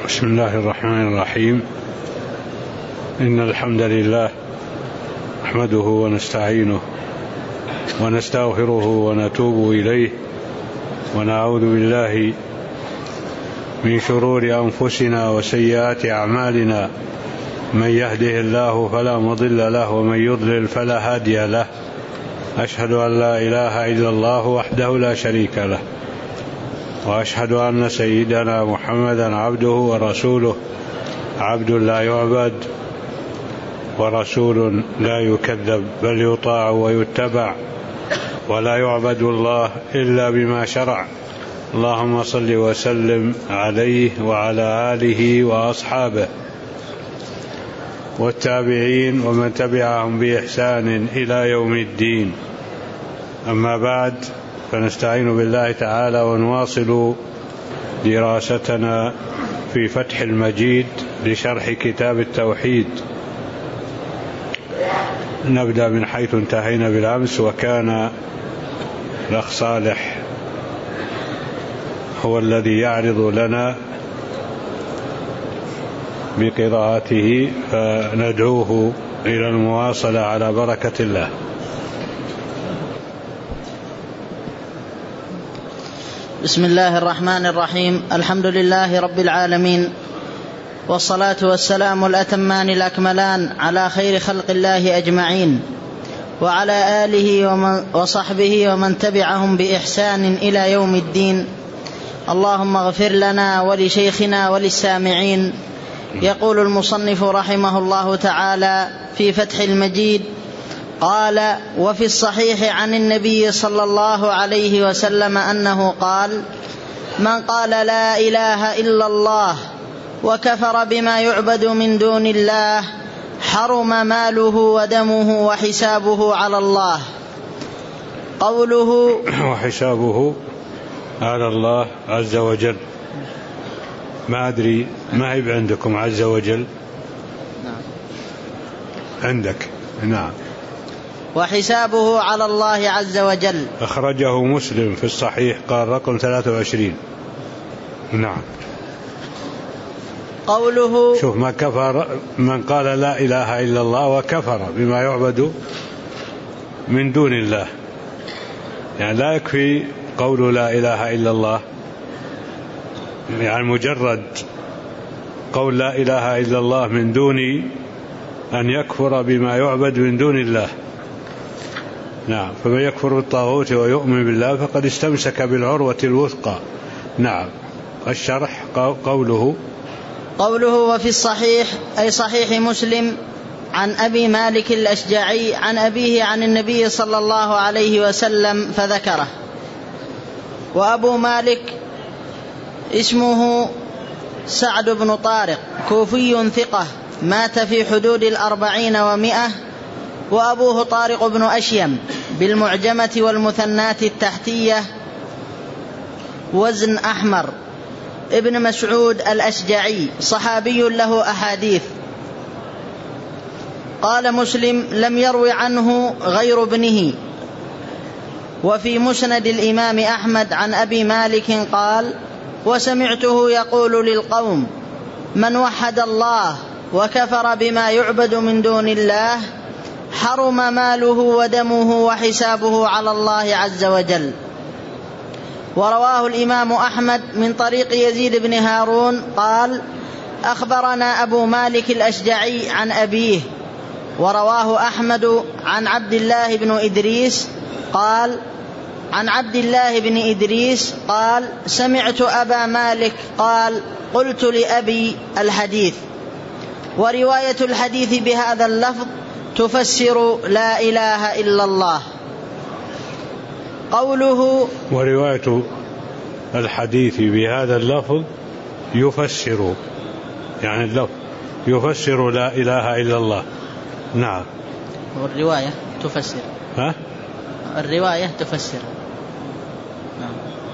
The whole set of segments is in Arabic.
بسم الله الرحمن الرحيم. إن الحمد لله نحمده ونستعينه ونستغفره ونتوب إليه ونعوذ بالله من شرور أنفسنا وسيئات أعمالنا، من يهده الله فلا مضل له ومن يضلل فلا هادي له. أشهد أن لا إله إلا الله وحده لا شريك له، وأشهد أن سيدنا محمدا عبده ورسوله، عبد لا يعبد ورسول لا يكذب، بل يطاع ويتبع، ولا يعبد الله إلا بما شرع. اللهم صل وسلم عليه وعلى آله وأصحابه والتابعين ومن تبعهم بإحسان إلى يوم الدين. أما بعد، فنستعين بالله تعالى ونواصل دراستنا في فتح المجيد لشرح كتاب التوحيد. نبدأ من حيث انتهينا بالأمس، وكان الأخ صالح هو الذي يعرض لنا بقراءته، فندعوه إلى المواصلة على بركة الله. بسم الله الرحمن الرحيم. الحمد لله رب العالمين، والصلاة والسلام الأتمان الأكملان على خير خلق الله أجمعين، وعلى آله وصحبه ومن تبعهم بإحسان إلى يوم الدين. اللهم اغفر لنا ولشيخنا وللسامعين. يقول المصنف رحمه الله تعالى في فتح المجيد: قال: وفي الصحيح عن النبي صلى الله عليه وسلم أنه قال: من قال لا إله إلا الله وكفر بما يعبد من دون الله حرم ماله ودمه وحسابه على الله. قوله وحسابه على الله عز وجل، ما أدري، ما هي عندكم عز وجل؟ نعم. عندك؟ نعم. وحسابه على الله عز وجل. أخرجه مسلم في الصحيح، قال رقم 23. نعم. قوله شوف، ما كفر من قال لا إله إلا الله وكفر بما يعبد من دون الله. يعني لا يكفي قول لا إله إلا الله، يعني مجرد قول لا إله إلا الله من دون أن يكفر بما يعبد من دون الله. نعم. فمن يكفر بالطاغوت ويؤمن بالله فقد استمسك بالعروة الوثقى. نعم. الشرح: قوله وفي الصحيح أي صحيح مسلم عن أبي مالك الأشجعي عن أبيه عن النبي صلى الله عليه وسلم فذكره. وأبو مالك اسمه سعد بن طارق، كوفي ثقة، مات في حدود 40 و100. وأبوه طارق بن أشيم بالمعجمة والمثنات التحتية وزن أحمر، ابن مسعود الأشجعي، صحابي له أحاديث. قال مسلم: لم يروي عنه غير ابنه. وفي مسند الإمام أحمد عن أبي مالك قال: وسمعته يقول للقوم: من وحد الله وكفر بما يعبد من دون الله حرم ماله ودمه وحسابه على الله عز وجل. ورواه الإمام أحمد من طريق يزيد بن هارون قال: أخبرنا أبو مالك الأشجعي عن أبيه. ورواه أحمد عن عبد الله بن إدريس قال: عن عبد الله بن إدريس قال: سمعت أبا مالك قال: قلت لأبي الحديث. ورواية الحديث بهذا اللفظ تفسر لا إله إلا الله. قوله ورواية الحديث بهذا اللفظ يفسر، يعني اللفظ يفسر لا إله إلا الله. نعم. والرواية تفسر. الرواية تفسر. نعم.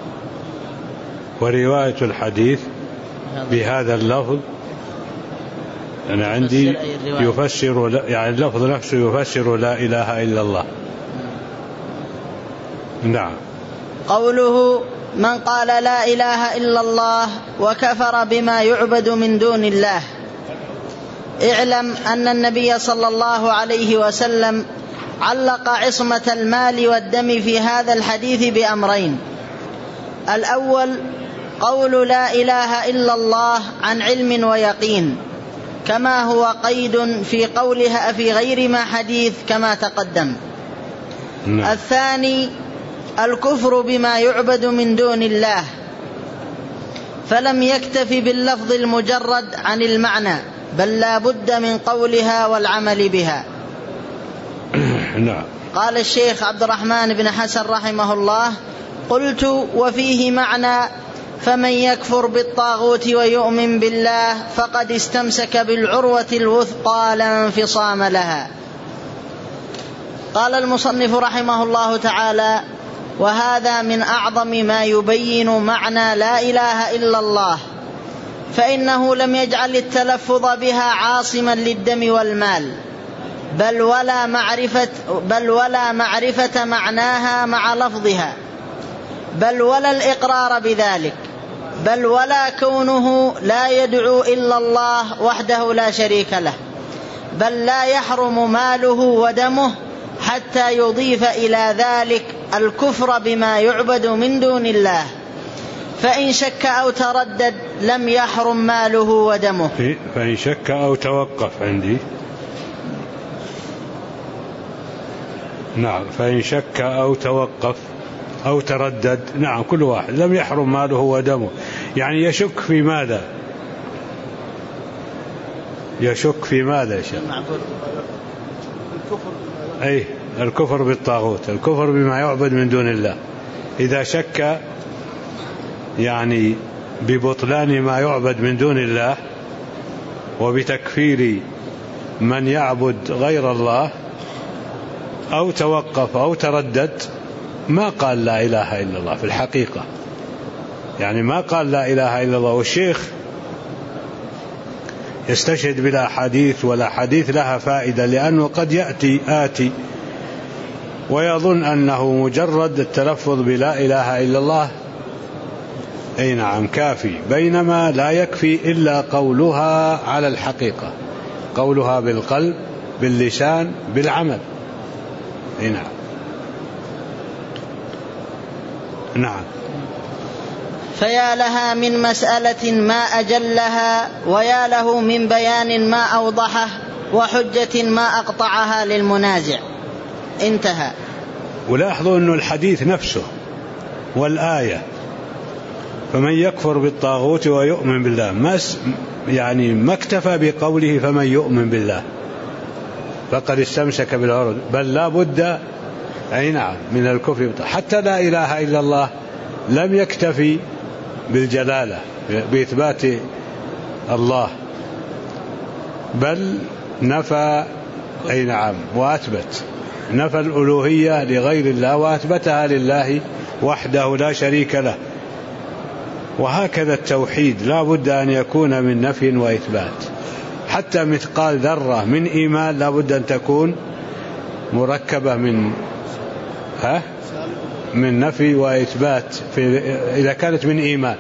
ورواية الحديث بهذا اللفظ، أنا عندي يفسر، يعني اللفظ نفسه يفسر لا إله إلا الله. نعم. قوله من قال لا إله إلا الله وكفر بما يعبد من دون الله. اعلم أن النبي صلى الله عليه وسلم علق عصمة المال والدم في هذا الحديث بأمرين: الأول قول لا إله إلا الله عن علم ويقين، كما هو قيد في قولها في غير ما حديث كما تقدم. الثاني الكفر بما يعبد من دون الله، فلم يكتف باللفظ المجرد عن المعنى، بل لا بد من قولها والعمل بها. قال الشيخ عبد الرحمن بن حسن رحمه الله: قلت: وفيه معنى فمن يكفر بالطاغوت ويؤمن بالله فقد استمسك بالعروة الوثقى لا انفصام لها. قال المصنف رحمه الله تعالى: وهذا من أعظم ما يبين معنى لا إله إلا الله، فإنه لم يجعل التلفظ بها عاصما للدم والمال، بل ولا معرفة معناها مع لفظها، بل ولا الإقرار بذلك، بل ولا كونه لا يدعو إلا الله وحده لا شريك له، بل لا يحرم ماله ودمه حتى يضيف إلى ذلك الكفر بما يعبد من دون الله، فإن شك أو تردد لم يحرم ماله ودمه. فإن شك أو توقف عندي، نعم، فإن شك أو توقف أو تردد، نعم، كل واحد لم يحرم ماله ودمه. يعني يشك في ماذا؟ يشك في ماذا يا شيخ؟ أي الكفر بالطاغوت، الكفر بما يعبد من دون الله. إذا شك يعني ببطلان ما يعبد من دون الله وبتكفير من يعبد غير الله، أو توقف أو تردد، ما قال لا إله إلا الله في الحقيقة، يعني ما قال لا إله إلا الله. والشيخ يستشهد بلا حديث، ولا حديث لها فائدة، لأنه قد يأتي ويظن أنه مجرد التلفظ بلا إله إلا الله أي نعم كافي، بينما لا يكفي إلا قولها على الحقيقة، قولها بالقلب باللسان بالعمل. أي نعم. نعم. فيا لها من مسألة ما أجلها، ويا له من بيان ما أوضحه، وحجة ما أقطعها للمنازع. انتهى. ولاحظوا أن الحديث نفسه والآية فمن يكفر بالطاغوت ويؤمن بالله ما اكتفى بقوله فمن يؤمن بالله فقد استمسك بالعروة، بل لا بد أي نعم من الكفر. حتى لا إله إلا الله لم يكتفي بالجلالة بإثبات الله، بل نفى أي نعم وأثبت، نفى الألوهية لغير الله وأثبتها لله وحده لا شريك له. وهكذا التوحيد لا بد أن يكون من نفي وإثبات، حتى مثقال ذرة من إيمان لا بد أن تكون مركبة من نفي وإثبات إذا كانت من إيمان،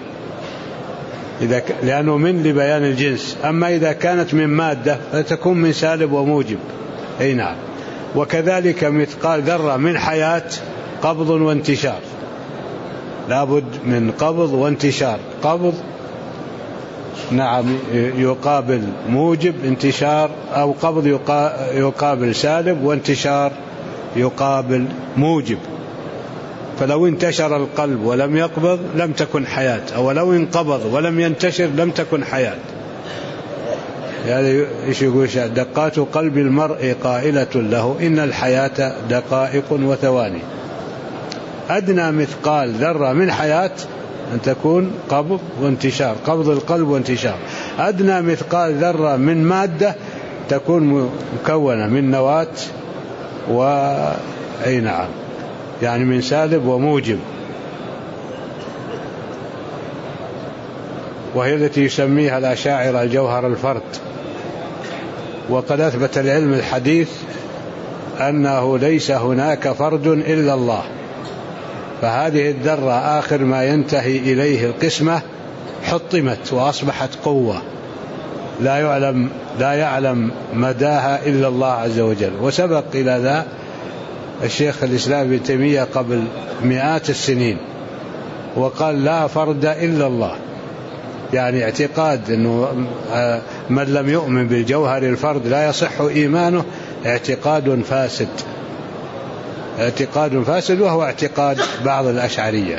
لأنه من لبيان الجنس. أما إذا كانت من مادة فتكون من سالب وموجب. أي نعم. وكذلك مثقال ذرة من حياة قبض وانتشار، لابد من قبض وانتشار. قبض نعم يقابل موجب انتشار، أو قبض يقابل سالب، وانتشار يقابل موجب. فلو انتشر القلب ولم يقبض لم تكن حياة، أو لو انقبض ولم ينتشر لم تكن حياة. يعني إيش يقول دقات قلب المرء قائلة له إن الحياة دقائق وثواني. أدنى مثقال ذرة من حياة أن تكون قبض وانتشار، قبض القلب وانتشار. أدنى مثقال ذرة من مادة تكون مكونة من نواة أي نعم يعني من سالب وموجب، وهي التي يسميها الأشاعرة جوهر الفرد. وقد أثبت العلم الحديث أنه ليس هناك فرد إلا الله، فهذه الذرة آخر ما ينتهي إليه القسمة حطمت وأصبحت قوة لا يعلم مداها إلا الله عز وجل. وسبق إلى ذا الشيخ الإسلام ابن تيمية قبل مئات السنين وقال لا فرد إلا الله، يعني اعتقاد أنه من لم يؤمن بالجوهر الفرد لا يصح إيمانه اعتقاد فاسد، وهو اعتقاد بعض الأشعرية.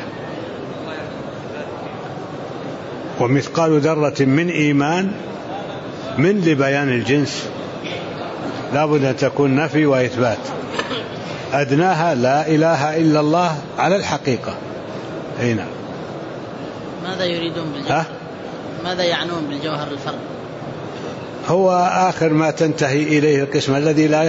ومثقال ذرة من إيمان من لبيان الجنس لا بد أن تكون نفي وإثبات، أدناها لا إله إلا الله على الحقيقة. هنا ماذا يريدون بالجوهر؟ ماذا يعنون بالجوهر الفرد؟ هو آخر ما تنتهي إليه القسمة الذي لا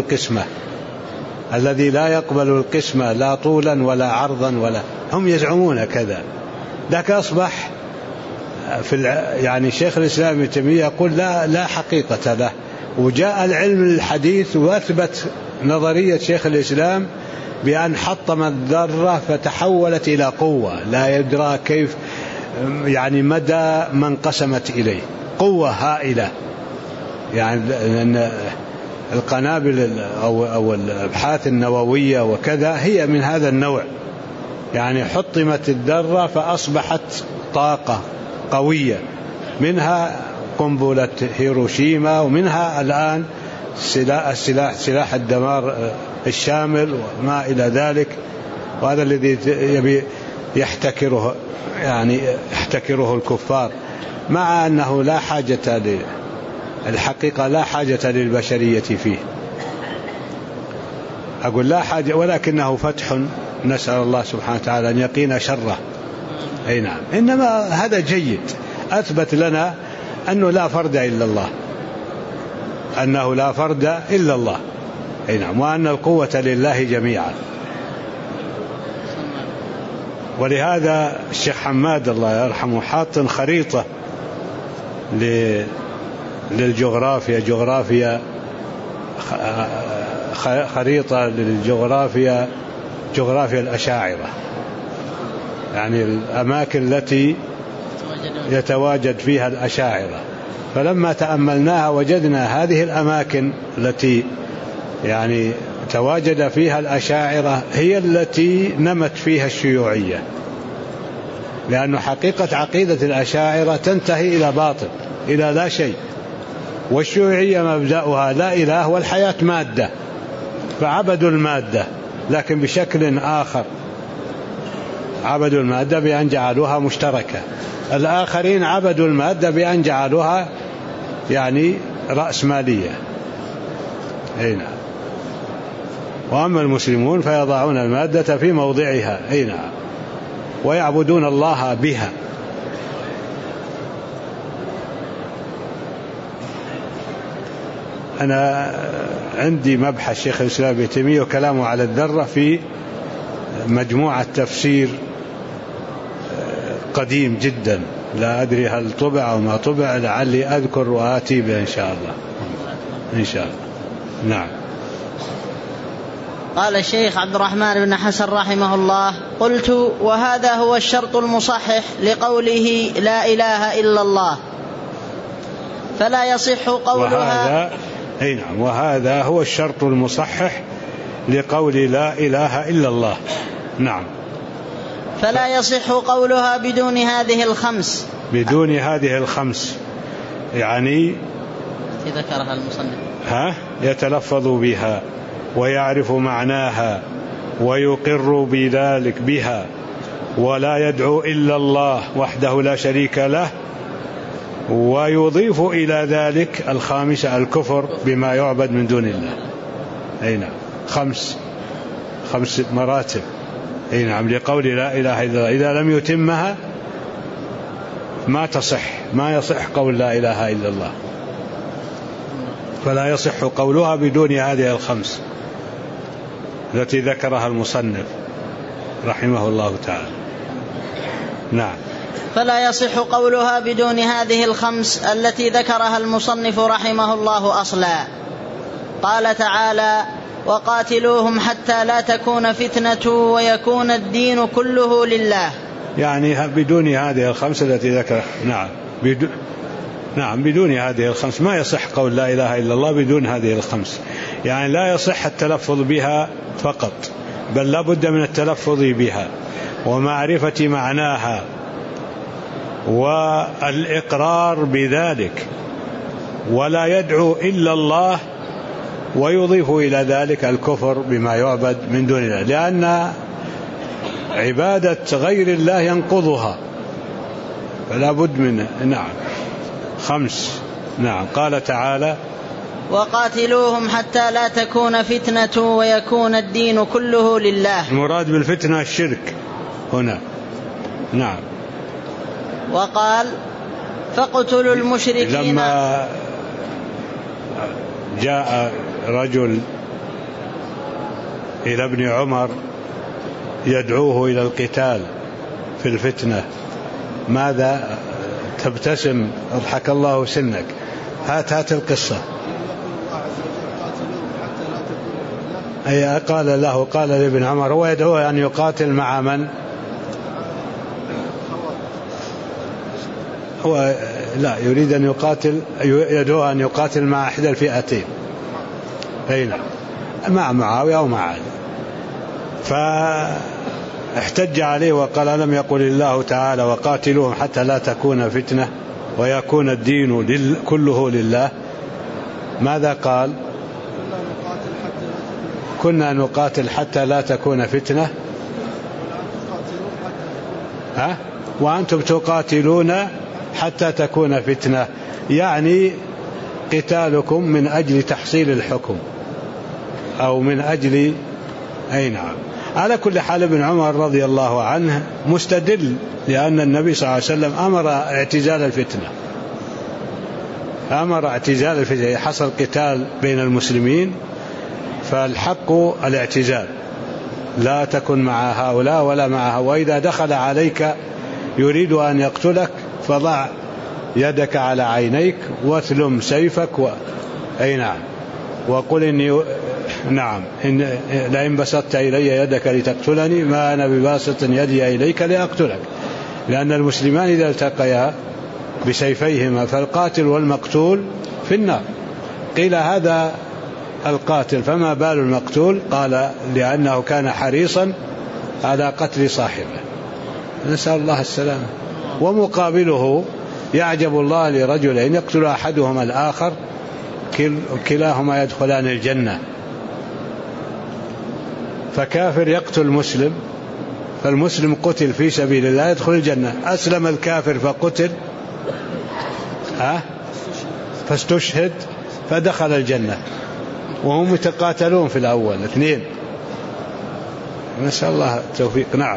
يقبل القسمة لا طولا ولا عرضا ولا، هم يزعمون كذا، ذاك أصبح يعني شيخ الإسلام ابن تيمية يقول لا حقيقة له. وجاء العلم الحديث وأثبت نظرية شيخ الإسلام بأن حطم الذرة فتحولت إلى قوة لا يدرى كيف، يعني مدى ما انقسمت إليه، قوة هائلة. يعني أن القنابل أو الأبحاث النووية وكذا هي من هذا النوع، يعني حطمت الذرة فأصبحت طاقة قوية، منها قنبلة هيروشيما، ومنها الآن سلاح الدمار الشامل وما إلى ذلك. وهذا الذي يبي يحتكره الكفار، مع أنه لا حاجة الحقيقة لا حاجة للبشرية فيه، أقول لا حاجة، ولكنه فتح نسأل الله سبحانه وتعالى أن يقينا شره. أي نعم، إنما هذا جيد، أثبت لنا أنه لا فرد إلا الله، أي نعم، وأن القوة لله جميعا. ولهذا الشيخ حماد الله يرحمه حاط خريطة للجغرافيا، خريطة للجغرافيا، جغرافيا الأشاعرة، يعني الأماكن التي يتواجد فيها الأشاعرة. فلما تأملناها وجدنا هذه الأماكن التي يعني تواجد فيها الأشاعرة هي التي نمت فيها الشيوعية، لأن حقيقة عقيدة الأشاعرة تنتهي إلى باطل، إلى لا شيء. والشيوعية مبدأها لا إله والحياة مادة، فعبدوا المادة لكن بشكل آخر، عبدوا المادة بأن جعلوها مشتركة. الآخرين عبدوا المادة بأن جعلوها يعني رأسمالية. هنا وأما المسلمون فيضعون المادة في موضعها، هنا ويعبدون الله بها. أنا عندي مبحث شيخ الإسلام ابن تيمية وكلامه على الذرة في مجموعة تفسير قديم جدا، لا أدري هل طبع أو ما طبع، لعلي أذكر وآتي به إن شاء الله. إن شاء الله. نعم. قال الشيخ عبد الرحمن بن حسن رحمه الله: قلت: وهذا هو الشرط المصحح لقوله لا إله إلا الله، فلا يصح قولها. وهذا هو الشرط المصحح لقول لا إله إلا الله. نعم. فلا يصح قولها بدون هذه الخمس، يعني ذكرها المصنف، يتلفظ بها ويعرف معناها ويقر بذلك بها، ولا يدعو إلا الله وحده لا شريك له، ويضيف إلى ذلك الخامسة الكفر بما يعبد من دون الله. أي نعم، خمس مراتب. أي نعم، لقول لا إله إلا الله، إذا لم يتمها ما يصح قول لا إله إلا الله، فلا يصح قولها بدون هذه الخمس التي ذكرها المصنف رحمه الله تعالى. نعم. فلا يصح قولها بدون هذه الخمس التي ذكرها المصنف رحمه الله أصلا. قال تعالى: وقاتلوهم حتى لا تكون فتنة ويكون الدين كله لله. يعني بدون هذه الخمس التي ذكرها. نعم بدون هذه الخمس ما يصح قول لا إله إلا الله بدون هذه الخمس. يعني لا يصح التلفظ بها فقط، بل لا بد من التلفظ بها ومعرفة معناها والإقرار بذلك، ولا يدعو إلا الله ويضيف إلى ذلك الكفر بما يعبد من دون الله، لأن عبادة غير الله ينقضها، فلا بد منه. نعم خمس. نعم قال تعالى وقاتلوهم حتى لا تكون فتنة ويكون الدين كله لله. المراد بالفتنة الشرك هنا. نعم. وقال فاقتلوا المشركين. لما جاء رجل إلى ابن عمر يدعوه إلى القتال في الفتنة، ماذا تبتسم؟ اضحك الله سنك. هات القصة. أي قال له، قال لابن عمر هو يدعوه أن يقاتل مع من؟ هو لا يريد أن يقاتل، يدعوه أن يقاتل مع إحدى الفئتين، أين مع معاوية أو مع علي. فاحتج عليه وقال ألم يقل الله تعالى وقاتلوهم حتى لا تكون فتنة ويكون الدين كله لله؟ ماذا قال؟ كنا نقاتل حتى لا تكون فتنة وأنتم تقاتلون حتى تكون فتنة، يعني قتالكم من أجل تحصيل الحكم أو من أجل أي. نعم. على كل حال ابن عمر رضي الله عنه مستدل، لأن النبي صلى الله عليه وسلم أمر اعتزال الفتنة، أمر اعتزال الفتنة، حصل قتال بين المسلمين فالحق الاعتزال، لا تكن مع هؤلاء ولا معها، وإذا دخل عليك يريد أن يقتلك فضع يدك على عينيك واثلم سيفك أي نعم، وقل إني نعم لئن بسطت إلي يدك لتقتلني ما أنا بباسط يدي إليك لأقتلك، لأن المسلمان إذا التقيا بسيفيهما فالقاتل والمقتول في النار. قيل هذا القاتل فما بال المقتول؟ قال لأنه كان حريصا على قتل صاحبه، نسأل الله السلامة. ومقابله يعجب الله لرجلين يقتل أحدهما الآخر كلاهما يدخلان الجنة، فكافر يقتل مسلم فالمسلم قتل في سبيل الله يدخل الجنة، أسلم الكافر فقتل فاستشهد فدخل الجنة، وهم يتقاتلون في الأول اثنين، نسأل الله التوفيق. نعم.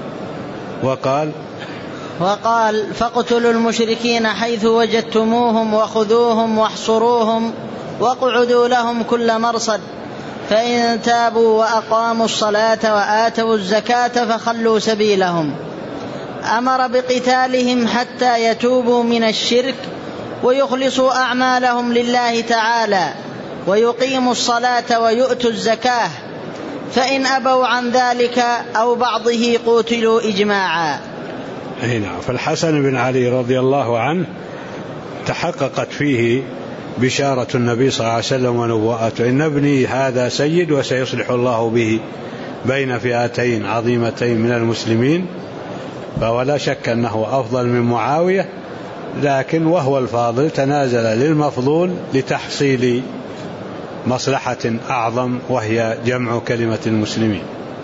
وقال فاقتلوا المشركين حيث وجدتموهم وخذوهم واحصروهم واقعدوا لهم كل مرصد، فإن تابوا وأقاموا الصلاة وآتوا الزكاة فخلوا سبيلهم. أمر بقتالهم حتى يتوبوا من الشرك ويخلصوا أعمالهم لله تعالى ويقيموا الصلاة ويؤتوا الزكاة، فإن أبوا عن ذلك أو بعضه قتلوا إجماعا. نعم. فالحسن بن علي رضي الله عنه تحققت فيه بشارة النبي صلى الله عليه وسلم ونبوءته، إن ابني هذا سيد وسيصلح الله به بين فئتين عظيمتين من المسلمين، فولا شك أنه أفضل من معاوية، لكن وهو الفاضل تنازل للمفضول لتحصيل مصلحة أعظم وهي جمع كلمة المسلمين،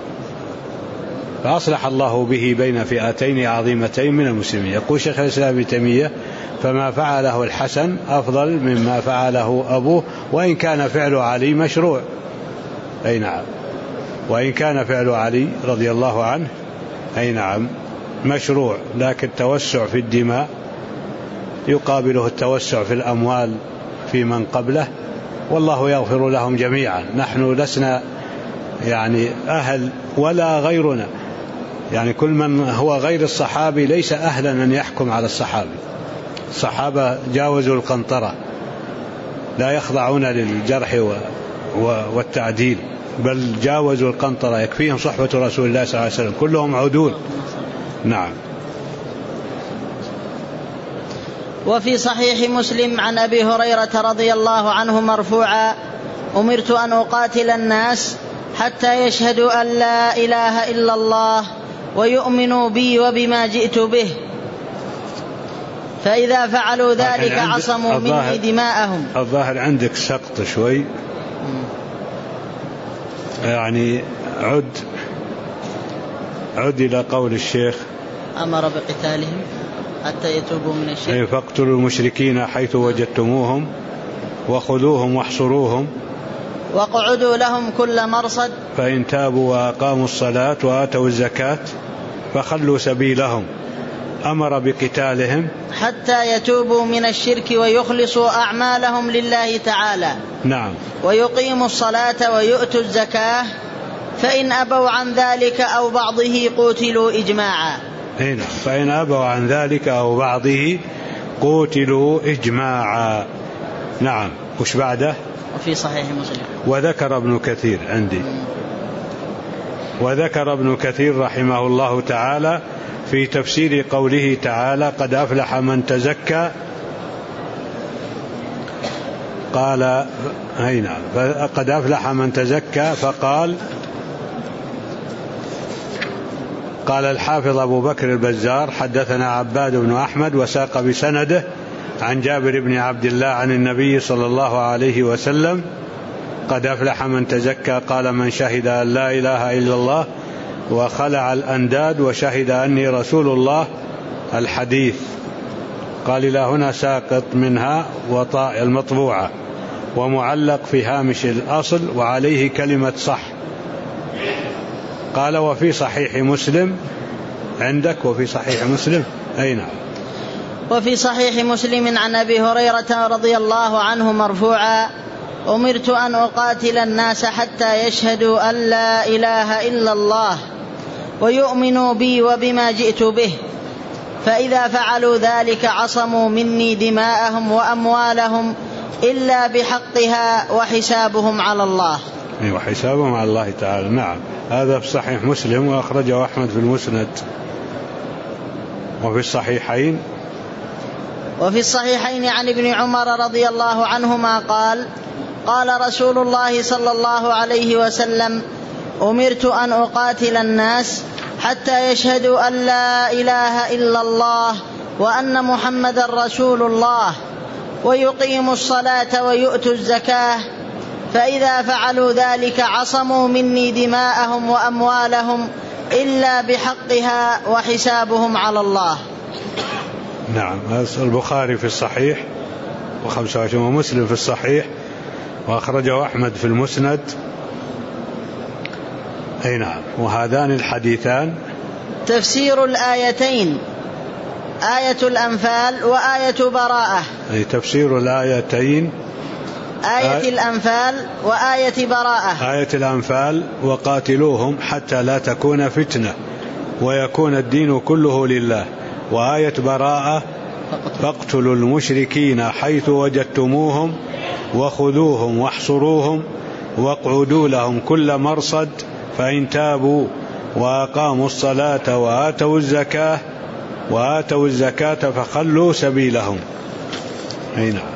فأصلح الله به بين فئتين عظيمتين من المسلمين. يقول شيخ الإسلام ابن تيمية فما فعله الحسن أفضل مما فعله أبوه، وإن كان فعل علي مشروع. أي نعم. وإن كان فعل علي رضي الله عنه أي نعم مشروع، لكن التوسع في الدماء يقابله التوسع في الأموال في من قبله، والله يغفر لهم جميعا. نحن لسنا يعني أهل ولا غيرنا، يعني كل من هو غير الصحابي ليس أهلا أن يحكم على الصحابي. الصحابة جاوزوا القنطرة، لا يخضعون للجرح والتعديل، بل جاوزوا القنطرة، يكفيهم صحبة رسول الله صلى الله عليه وسلم، كلهم عدول. نعم. وفي صحيح مسلم عن أبي هريرة رضي الله عنه مرفوعا: أمرت أن أقاتل الناس حتى يشهدوا أن لا إله إلا الله ويؤمنوا بي وبما جئت به، فإذا فعلوا ذلك عصموا مني دماءهم. الظاهر عندك سقط شوي، يعني عد إلى قول الشيخ: أمر بقتالهم حتى يتوبوا من الشرك. أي فاقتلوا المشركين حيث وجدتموهم وخذوهم واحصروهم واقعدوا لهم كل مرصد، فإن تابوا وأقاموا الصلاة وآتوا الزكاة فخلوا سبيلهم. أمر بقتالهم حتى يتوبوا من الشرك ويخلصوا أعمالهم لله تعالى. نعم. ويقيموا الصلاة ويؤتوا الزكاة، فإن أبوا عن ذلك أو بعضه قوتلوا إجماعا. هنا فإن أبوا عن ذلك أو بعضه قوتلوا إجماعا. نعم. وش بعده؟ وفي صحيح مسلم. وذكر ابن كثير عندي، وذكر ابن كثير رحمه الله تعالى في تفسير قوله تعالى: قد أفلح من تزكى، قال هنا قد أفلح من تزكى، فقال الحافظ أبو بكر البزار: حدثنا عباد بن أحمد، وساق بسنده عن جابر بن عبد الله عن النبي صلى الله عليه وسلم: قد أفلح من تزكى، قال: من شهد أن لا إله إلا الله وخلع الأنداد وشهد أني رسول الله. الحديث. قال: إلى هنا ساقط منها وطاء المطبوعة ومعلق في هامش الأصل وعليه كلمة صح. قال: وفي صحيح مسلم. عندك وفي صحيح مسلم؟ أي نعم. وفي صحيح مسلم عن أبي هريرة رضي الله عنه مرفوعا: أمرت أن أقاتل الناس حتى يشهدوا أن لا إله إلا الله ويؤمنوا بي وبما جئت به، فإذا فعلوا ذلك عصموا مني دماءهم وأموالهم إلا بحقها وحسابهم على الله. وحسابهم على الله تعالى. نعم. هذا في صحيح مسلم، وأخرجه أحمد في المسند. وفي الصحيحين عن ابن عمر رضي الله عنهما قال: قال رسول الله صلى الله عليه وسلم: أمرت أن أقاتل الناس حتى يشهدوا أن لا إله إلا الله وأن محمدا رسول الله ويقيموا الصلاة ويؤتوا الزكاة، فإذا فعلوا ذلك عصموا مني دماءهم وأموالهم إلا بحقها وحسابهم على الله. نعم. البخاري في الصحيح 25، ومسلم في الصحيح، وأخرجه أحمد في المسند. أي نعم. وهذان الحديثان تفسير الآيتين: آية الأنفال وآية براءة. أي تفسير الآيتين: آية الأنفال وآية براءة. آية الأنفال: وقاتلوهم حتى لا تكون فتنة ويكون الدين كله لله. وآية براءة: فاقتلوا المشركين حيث وجدتموهم وخذوهم واحصروهم واقعدوا لهم كل مرصد، فإن تابوا وأقاموا الصلاة وآتوا الزكاة فخلوا سبيلهم. أي نعم.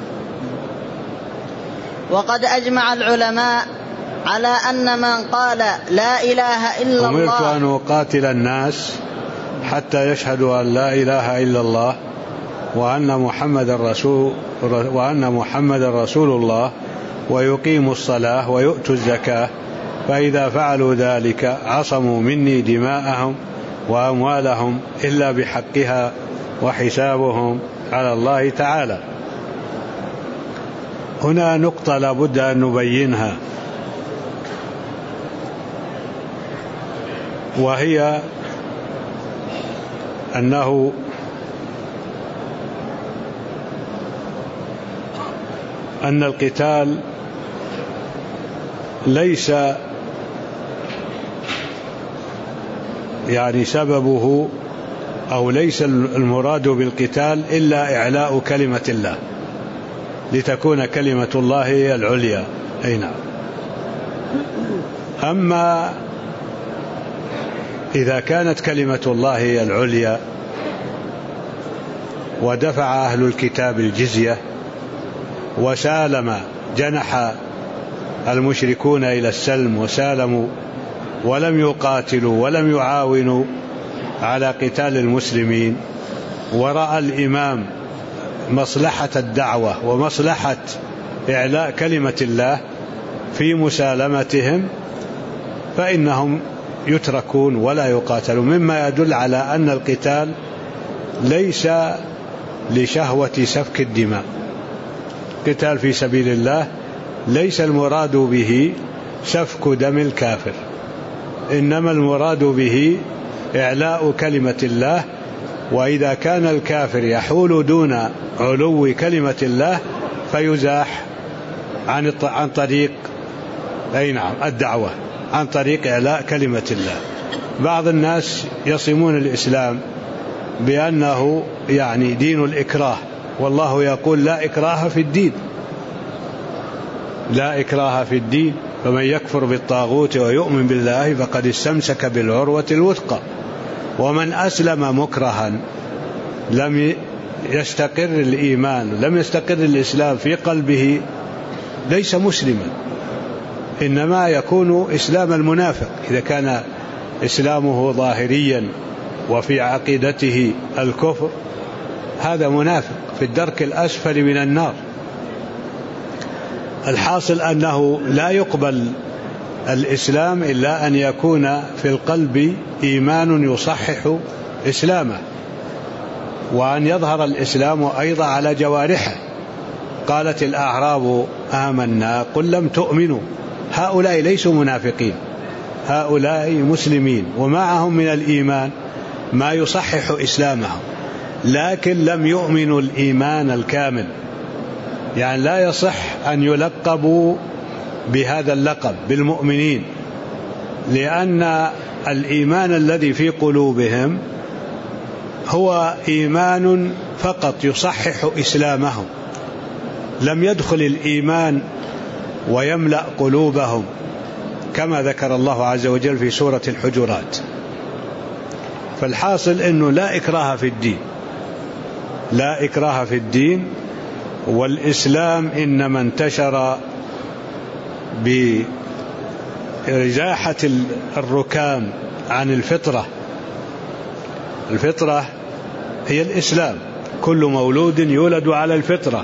وقد أجمع العلماء على أن من قال لا إله إلا الله: أمرت أن أقاتل الناس حتى يشهدوا أن لا إله إلا الله وأن محمد رسول الله ويقيموا الصلاة ويؤتوا الزكاة، فإذا فعلوا ذلك عصموا مني دماءهم وأموالهم إلا بحقها وحسابهم على الله تعالى. هنا نقطة لابد أن نبينها، وهي أنه أن القتال ليس يعني سببه أو ليس المراد بالقتال إلا إعلاء كلمة الله، لتكون كلمة الله هي العليا. أي نعم. أما إذا كانت كلمة الله هي العليا ودفع أهل الكتاب الجزية وسالم، جنح المشركون إلى السلم وسالموا ولم يقاتلوا ولم يعاونوا على قتال المسلمين، ورأى الإمام مصلحة الدعوة ومصلحة إعلاء كلمة الله في مسالمتهم، فإنهم يتركون ولا يقاتلون، مما يدل على أن القتال ليس لشهوة سفك الدماء. قتال في سبيل الله ليس المراد به سفك دم الكافر، إنما المراد به إعلاء كلمة الله، وإذا كان الكافر يحول دون علو كلمة الله فيزاح عن طريق الدعوة، عن طريق إعلاء كلمة الله. بعض الناس يصمون الإسلام بأنه يعني دين الإكراه، والله يقول لا إكراه في الدين، لا إكراه في الدين، فمن يكفر بالطاغوت ويؤمن بالله فقد استمسك بالعروة الوثقى، ومن أسلم مكرها لم يستقر الإيمان، لم يستقر الإسلام في قلبه، ليس مسلما، إنما يكون إسلام المنافق. إذا كان إسلامه ظاهريا وفي عقيدته الكفر، هذا منافق في الدرك الأسفل من النار. الحاصل أنه لا يقبل الإسلام إلا أن يكون في القلب إيمان يصحح إسلامه، وأن يظهر الإسلام أيضا على جوارحه. قالت الأعراب آمنا قل لم تؤمنوا، هؤلاء ليسوا منافقين، هؤلاء مسلمين ومعهم من الإيمان ما يصحح إسلامهم، لكن لم يؤمنوا الإيمان الكامل. يعني لا يصح أن يلقبوا بهذا اللقب بالمؤمنين، لأن الإيمان الذي في قلوبهم هو إيمان فقط يصحح إسلامهم، لم يدخل الإيمان ويملأ قلوبهم، كما ذكر الله عز وجل في سورة الحجرات. فالحاصل أنه لا إكراه في الدين، لا إكراه في الدين، والإسلام إنما انتشر بإزاحة الركام عن الفطرة. الفطرة هي الإسلام، كل مولود يولد على الفطرة،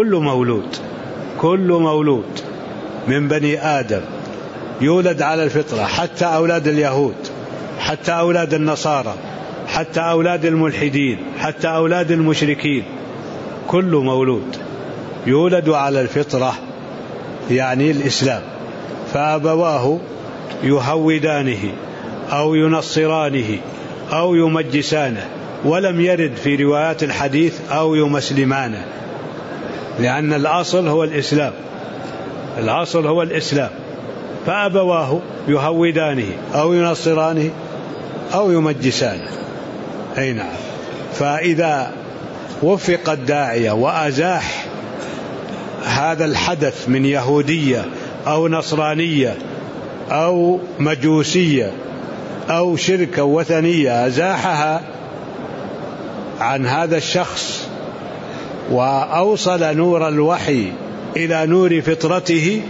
كل مولود من بني آدم يولد على الفطرة، حتى أولاد اليهود، حتى أولاد النصارى، حتى أولاد الملحدين، حتى أولاد المشركين، كل مولود يولد على الفطرة، يعني الإسلام. فأبواه يهودانه أو ينصرانه أو يمجسانه، ولم يرد في روايات الحديث أو يمسلمانه، لأن الأصل هو الإسلام، الأصل هو الإسلام. فأبواه يهودانه أو ينصرانه أو يمجسانه. أي نعم. فإذا وفق الداعية وأزاح هذا الحدث من يهودية أو نصرانية أو مجوسية أو شرك وثنية، أزاحها عن هذا الشخص وأوصل نور الوحي إلى نور فطرته،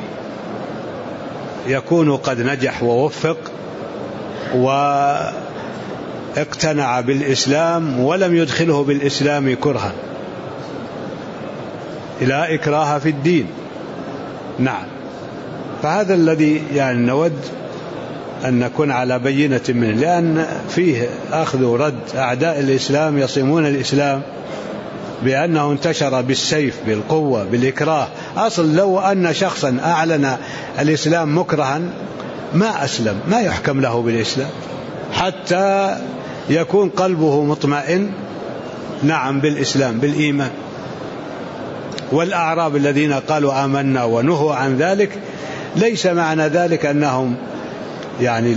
يكون قد نجح ووفق واقتنع بالإسلام ولم يدخله بالإسلام كرها. لا إكراه في الدين. نعم. فهذا الذي يعني نود أن نكون على بينة منه، لأن فيه أخذ ورد. أعداء الإسلام يصمون الإسلام بأنه انتشر بالسيف، بالقوة، بالإكراه. أصل لو أن شخصا أعلن الإسلام مكرها ما أسلم، ما يحكم له بالإسلام حتى يكون قلبه مطمئن نعم بالإسلام، بالإيمان. والأعراب الذين قالوا آمنا ونهوا عن ذلك ليس معنى ذلك أنهم يعني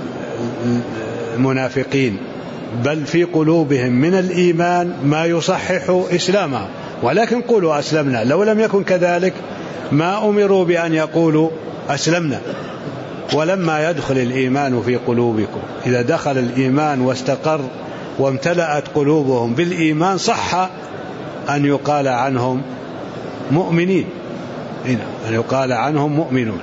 منافقين، بل في قلوبهم من الإيمان ما يصحح إسلامهم، ولكن قولوا أسلمنا. لو لم يكن كذلك ما أمروا بأن يقولوا أسلمنا، ولما يدخل الإيمان في قلوبكم، إذا دخل الإيمان واستقر وامتلأت قلوبهم بالإيمان صح أن يقال عنهم مؤمنين، أن يقال عنهم مؤمنون.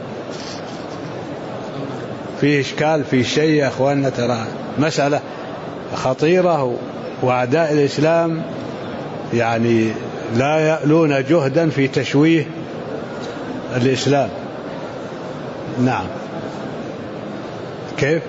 فيه إشكال في شيء يا أخواننا، ترى مسألة خطيرة، وأعداء الإسلام يعني لا يألون جهدا في تشويه الإسلام. نعم. كيف؟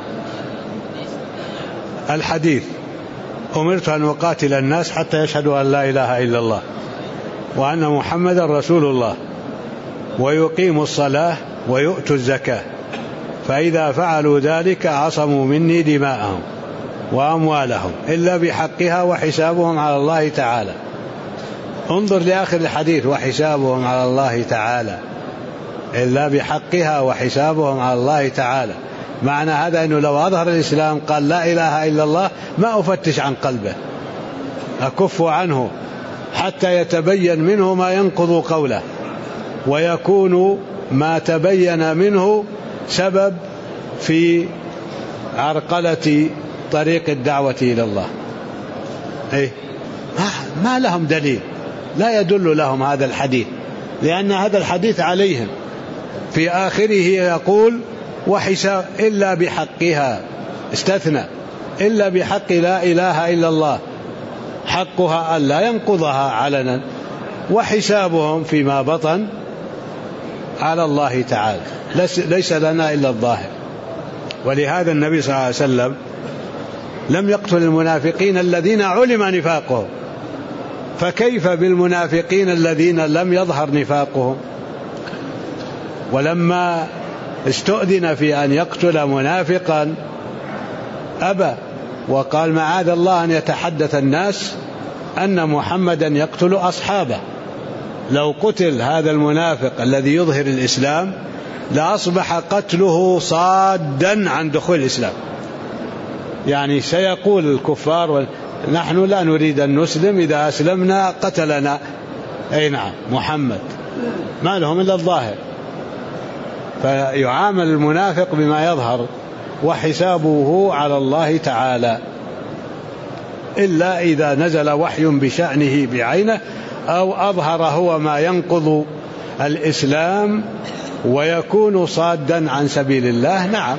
الحديث: أمرت أن أقاتل الناس حتى يشهدوا أن لا إله إلا الله وأن محمدا رسول الله ويقيموا الصلاة ويؤتوا الزكاة، فإذا فعلوا ذلك عصموا مني دماءهم وأموالهم إلا بحقها وحسابهم على الله تعالى. انظر لآخر الحديث: وحسابهم على الله تعالى، إلا بحقها وحسابهم على الله تعالى. معنى هذا أنه لو أظهر الإسلام قال لا إله إلا الله ما أفتش عن قلبه، أكف عنه حتى يتبين منه ما ينقض قوله، ويكون ما تبين منه سبب في عرقلة طريق الدعوة إلى الله. ما لهم دليل، لا يدل لهم هذا الحديث، لأن هذا الحديث عليهم. في آخره يقول: وحساب إلا بحقها، استثنى، إلا بحق لا إله إلا الله، حقها أن لا ينقضها علنا، وحسابهم فيما بطن على الله تعالى، ليس لنا إلا الظاهر. ولهذا النبي صلى الله عليه وسلم لم يقتل المنافقين الذين علم نفاقهم، فكيف بالمنافقين الذين لم يظهر نفاقهم؟ ولما استؤذن في أن يقتل منافقا أبى، وقال: معاذ الله أن يتحدث الناس أن محمدا يقتل أصحابه. لو قتل هذا المنافق الذي يظهر الإسلام لأصبح قتله صادا عن دخول الإسلام. يعني سيقول الكفار: نحن لا نريد أن نسلم، إذا أسلمنا قتلنا. نعم، محمد ما لهم إلا الظاهر. فيعامل المنافق بما يظهر، وحسابه على الله تعالى، إلا إذا نزل وحي بشأنه بعينه أو أظهر هو ما ينقض الإسلام ويكون صادا عن سبيل الله. نعم،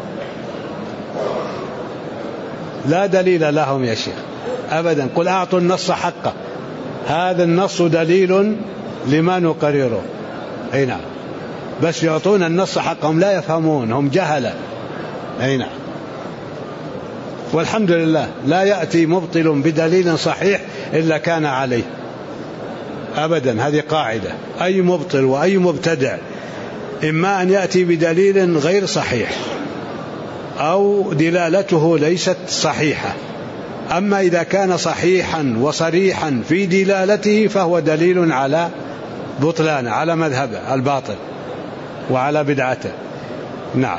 لا دليل لهم يا شيخ أبدا. قل أعطوا النص حقه، هذا النص دليل لما نقرره. نعم، بس يعطون النص حقهم، لا يفهمون، هم جهلة. نعم، والحمد لله لا يأتي مبطل بدليل صحيح إلا كان عليه أبدا. هذه قاعدة: أي مبطل وأي مبتدع إما أن يأتي بدليل غير صحيح أو دلالته ليست صحيحة، أما إذا كان صحيحا وصريحا في دلالته فهو دليل على بطلان، على مذهبه الباطل وعلى بدعته. نعم.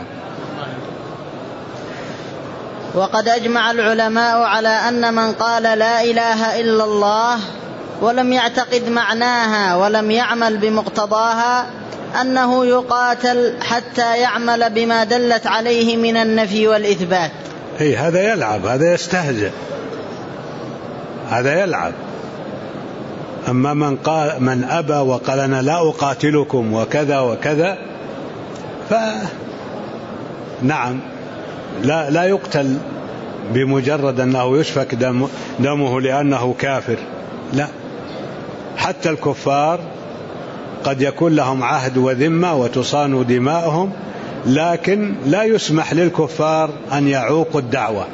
وقد أجمع العلماء على أن من قال لا إله إلا الله ولم يعتقد معناها ولم يعمل بمقتضاها أنه يقاتل حتى يعمل بما دلت عليه من النفي والإثبات. هذا يلعب، هذا يستهزئ، هذا يلعب. أما من أبى وقال أنا لا أقاتلكم وكذا وكذا، فنعم لا يقتل بمجرد أنه يسفك دمه لأنه كافر. لا، حتى الكفار قد يكون لهم عهد وذمة وتصان دماؤهم، لكن لا يسمح للكفار أن يعوقوا الدعوة،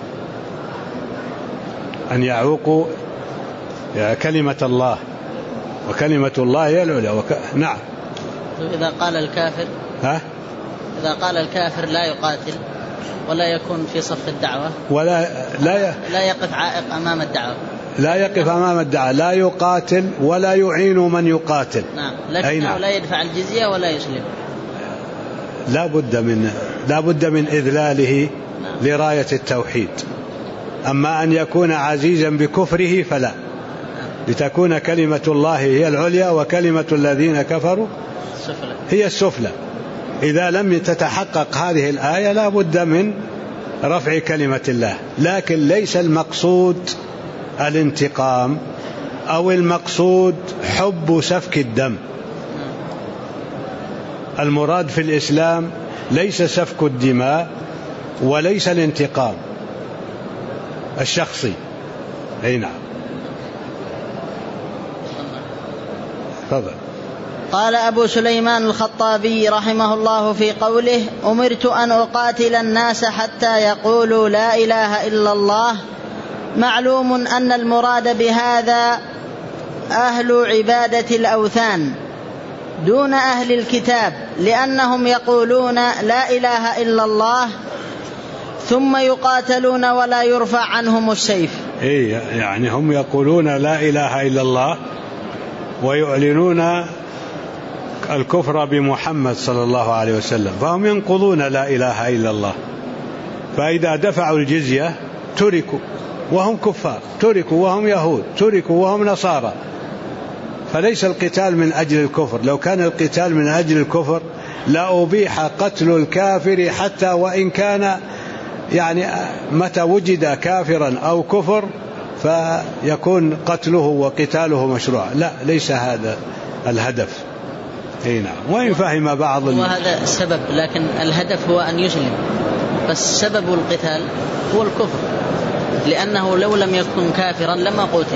أن يعوقوا كلمة الله، وكلمة الله هي العليا. نعم. إذا قال الكافر إذا قال الكافر لا يقاتل ولا يكون في صف الدعوة لا يقف عائق أمام الدعوة، لا يقف أمام الدعوة، لا يقاتل ولا يعين من يقاتل. نعم، لكنه لا يدفع الجزية ولا يسلم. لا بد من إذلاله لراية التوحيد. أما أن يكون عزيزا بكفره فلا، لتكون كلمة الله هي العليا وكلمة الذين كفروا هي السفلى. إذا لم تتحقق هذه الآية لا بد من رفع كلمة الله، لكن ليس المقصود الانتقام أو المقصود حب سفك الدم. المراد في الإسلام ليس سفك الدماء وليس الانتقام الشخصي. أي نعم. تفضل. قال أبو سليمان الخطابي رحمه الله في قوله: أمرت أن أقاتل الناس حتى يقولوا لا إله إلا الله، معلوم أن المراد بهذا أهل عبادة الأوثان دون أهل الكتاب، لأنهم يقولون لا إله إلا الله ثم يقاتلون ولا يرفع عنهم السيف. يعني هم يقولون لا إله إلا الله ويعلنون الكفر بمحمد صلى الله عليه وسلم، فهم ينقضون لا إله إلا الله، فإذا دفعوا الجزية تركوا وهم كفار، تركوا وهم يهود، تركوا وهم نصارى. فليس القتال من أجل الكفر، لو كان القتال من أجل الكفر لأبيح قتل الكافر حتى وإن كان يعني متى وجد كافرا أو كفر فيكون قتله وقتاله مشروع. لا، ليس هذا الهدف. نعم. وإن فهم بعض وهذا السبب، لكن الهدف هو أن يسلم، بس سبب القتال هو الكفر، لأنه لو لم يكن كافرا لما قتل.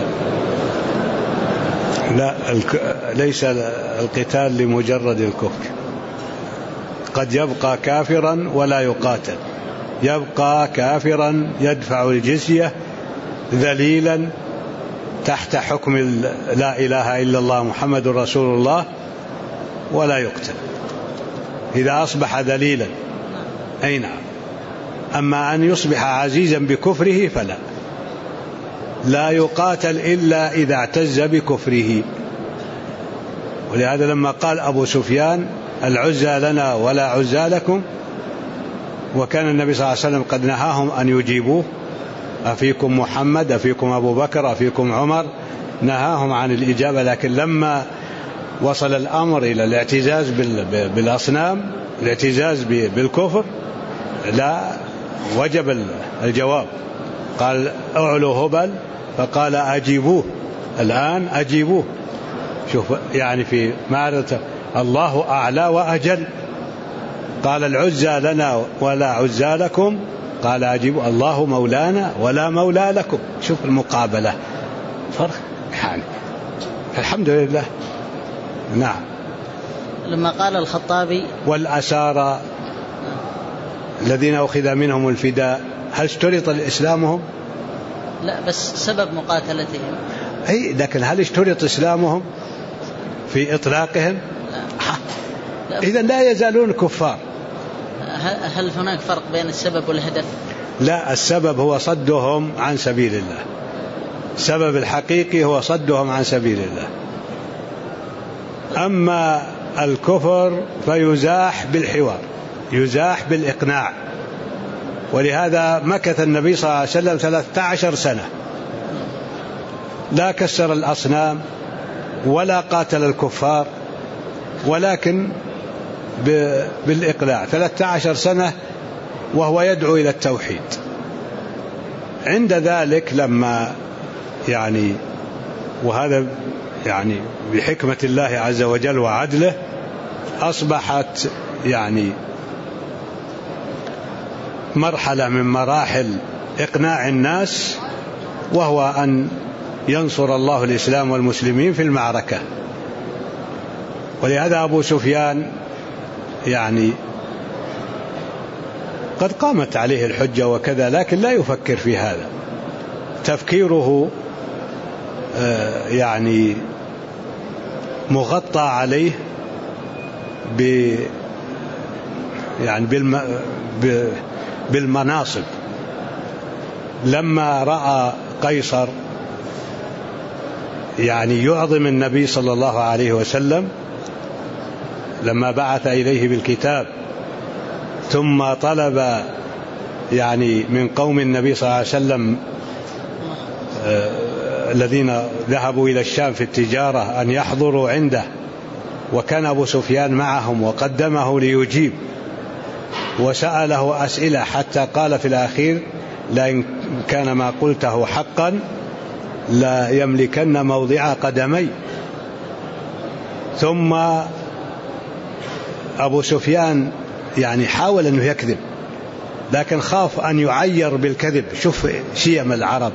لا، ليس القتال لمجرد الكفر، قد يبقى كافرا ولا يقاتل، يبقى كافرا يدفع الجزية ذليلا تحت حكم لا إله إلا الله محمد رسول الله ولا يقتل إذا أصبح ذليلا. أي نعم. أما أن يصبح عزيزا بكفره فلا، لا يقاتل إلا إذا اعتز بكفره. ولهذا لما قال أبو سفيان العزى لنا ولا عزى لكم، وكان النبي صلى الله عليه وسلم قد نهاهم أن يجيبوه، أفيكم محمد، أفيكم أبو بكر، أفيكم عمر، نهاهم عن الإجابة. لكن لما وصل الأمر إلى الاعتزاز بالأصنام، الاعتزاز بالكفر، لا، وجب الجواب. قال اعلوا هبل، فقال أجيبوه الآن، أجيبوه. شوف يعني في معرض الله أعلى وأجل، قال العزى لنا ولا عزى لكم، قال أجيبوا الله مولانا ولا مولى لكم. شوف المقابلة، فرق يعني. الحمد لله. نعم. لما قال الخطابي والأسارى الذين أخذ منهم الفداء، هل اشترط إسلامهم؟ لا، بس سبب مقاتلتهم. لكن هل اشترط إسلامهم في إطلاقهم؟ لا. إذن لا يزالون كفار. هل هناك فرق بين السبب والهدف؟ لا، السبب هو صدهم عن سبيل الله، السبب الحقيقي هو صدهم عن سبيل الله. أما الكفر فيزاح بالحوار، يزاح بالإقناع. ولهذا مكث النبي صلى الله عليه وسلم 13 سنة لا كسر الأصنام ولا قاتل الكفار، ولكن بالإقلاع 13 سنة وهو يدعو إلى التوحيد. عند ذلك لما يعني، وهذا يعني بحكمة الله عز وجل وعدله، أصبحت يعني مرحلة من مراحل إقناع الناس، وهو أن ينصر الله الإسلام والمسلمين في المعركة. ولهذا أبو سفيان يعني قد قامت عليه الحجة وكذا، لكن لا يفكر في هذا. تفكيره يعني مغطى عليه يعني بالمناصب. لما رأى قيصر يعني يعظم النبي صلى الله عليه وسلم، لما بعث إليه بالكتاب ثم طلب يعني من قوم النبي صلى الله عليه وسلم الذين ذهبوا إلى الشام في التجارة أن يحضروا عنده وكان أبو سفيان معهم وقدمه ليجيب وسأله أسئلة حتى قال في الأخير: لئن كان ما قلته حقا لا يملكن موضع قدمي. ثم أبو سفيان يعني حاول أنه يكذب، لكن خاف أن يعير بالكذب. شوف شيم العرب،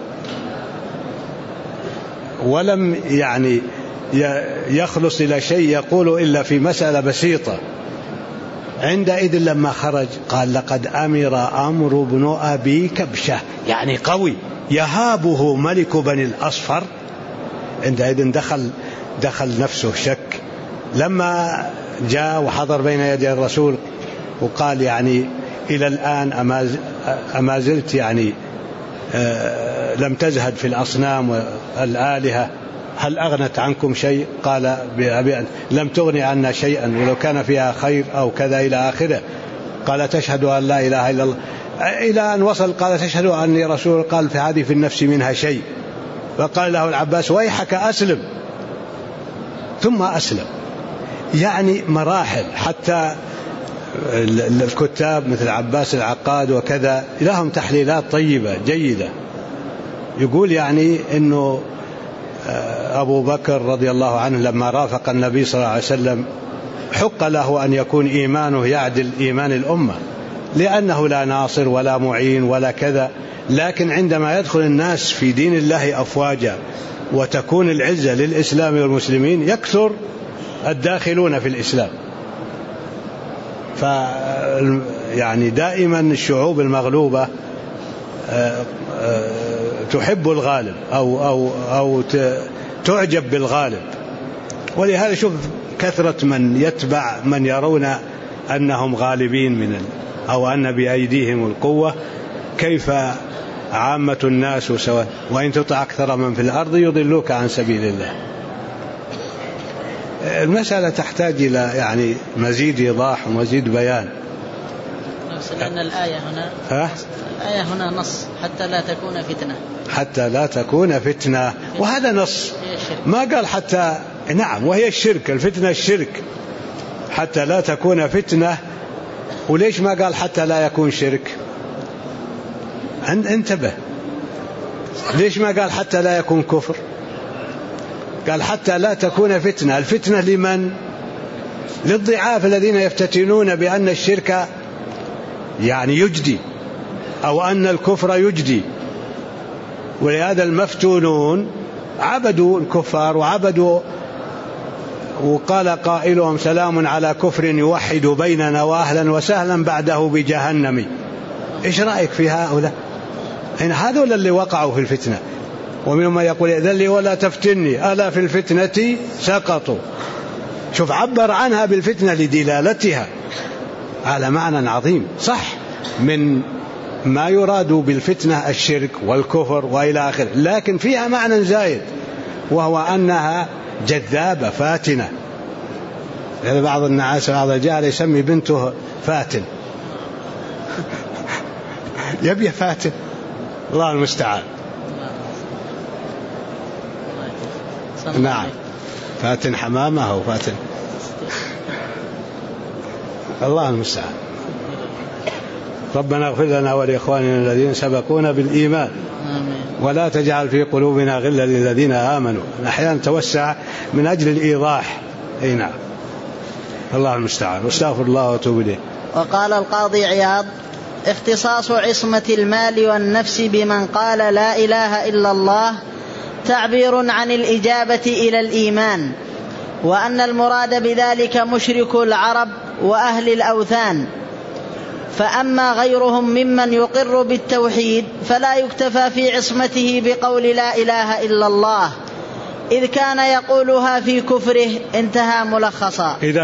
ولم يعني يخلص إلى شيء يقول إلا في مسألة بسيطة. عندئذ لما خرج قال: لقد أمر أمر بن أبي كبشة، يعني قوي يهابه ملك بني الأصفر. عندئذ دخل نفسه شك. لما جاء وحضر بين يدي الرسول وقال: يعني إلى الآن أما زلت يعني لم تزهد في الأصنام والآلهة، هل أغنت عنكم شيء؟ قال: لم تغني عنا شيئا ولو كان فيها خير أو كذا إلى آخره. قال: تشهد أن لا إله إلا الله، إلى أن وصل قال: تشهد أني رسول. قال: فهذه في النفس منها شيء. فقال له العباس: ويحك أسلم. ثم أسلم. يعني مراحل. حتى الكتاب مثل عباس العقاد وكذا لهم تحليلات طيبة جيدة. يقول يعني إنه أبو بكر رضي الله عنه لما رافق النبي صلى الله عليه وسلم حق له أن يكون إيمانه يعدل إيمان الأمة، لأنه لا ناصر ولا معين ولا كذا. لكن عندما يدخل الناس في دين الله أفواجا وتكون العزة للإسلام والمسلمين يكثر الداخلون في الإسلام. يعني دائما الشعوب المغلوبة تحب الغالب أو تعجب بالغالب. ولهذا شوف كثرة من يتبع من يرون أنهم غالبين أو أن بأيديهم القوة، كيف عامة الناس سواء، وإن تطع أكثر من في الأرض يضلوك عن سبيل الله. المسألة تحتاج إلى يعني مزيد إيضاح ومزيد بيان. لأن الآية هنا نص حتى لا تكون فتنة، حتى لا تكون فتنة، وهذا نص. ما قال حتى، نعم، وهي الشرك، الفتنة الشرك، حتى لا تكون فتنة. وليش ما قال حتى لا يكون شرك؟ انتبه، ليش ما قال حتى لا يكون كفر؟ قال حتى لا تكون فتنة. الفتنة لمن؟ للضعاف الذين يفتتنون بأن الشرك يعني يجدي أو أن الكفر يجدي. ولهذا المفتونون عبدوا الكفار وعبدوا، وقال قائلهم: سلام على كفر يوحد بيننا وأهلا وسهلا بعده بجهنم. إيش رأيك في هؤلاء؟ هذول اللي وقعوا في الفتنة. ومنهم من يقول: ذلي ولا تفتني ألا في الفتنة سقطوا. شوف عبر عنها بالفتنة لدلالتها على معنى عظيم. صح، من ما يراد بالفتنة الشرك والكفر وإلى آخره، لكن فيها معنى زايد، وهو أنها جذابة فاتنة. يعني بعض النعاس بعض الجهل يسمي بنته فاتن يبي فاتن، الله المستعان. نعم، فاتن حمامة أو فاتن، الله المستعان. ربنا اغفر لنا ولإخواننا الذين سبقونا بالإيمان ولا تجعل في قلوبنا غلا للذين آمنوا. أحيانا توسع من أجل الإيضاح. أي نعم، الله المستعان، واستغفر الله واتوب إليه. وقال القاضي عياض: اختصاص عصمة المال والنفس بمن قال لا إله إلا الله تعبير عن الإجابة إلى الإيمان، وأن المراد بذلك مشرك العرب وأهل الأوثان. فأما غيرهم ممن يقر بالتوحيد فلا يكتفى في عصمته بقول لا إله إلا الله، إذ كان يقولها في كفره. انتهى ملخصا. إذا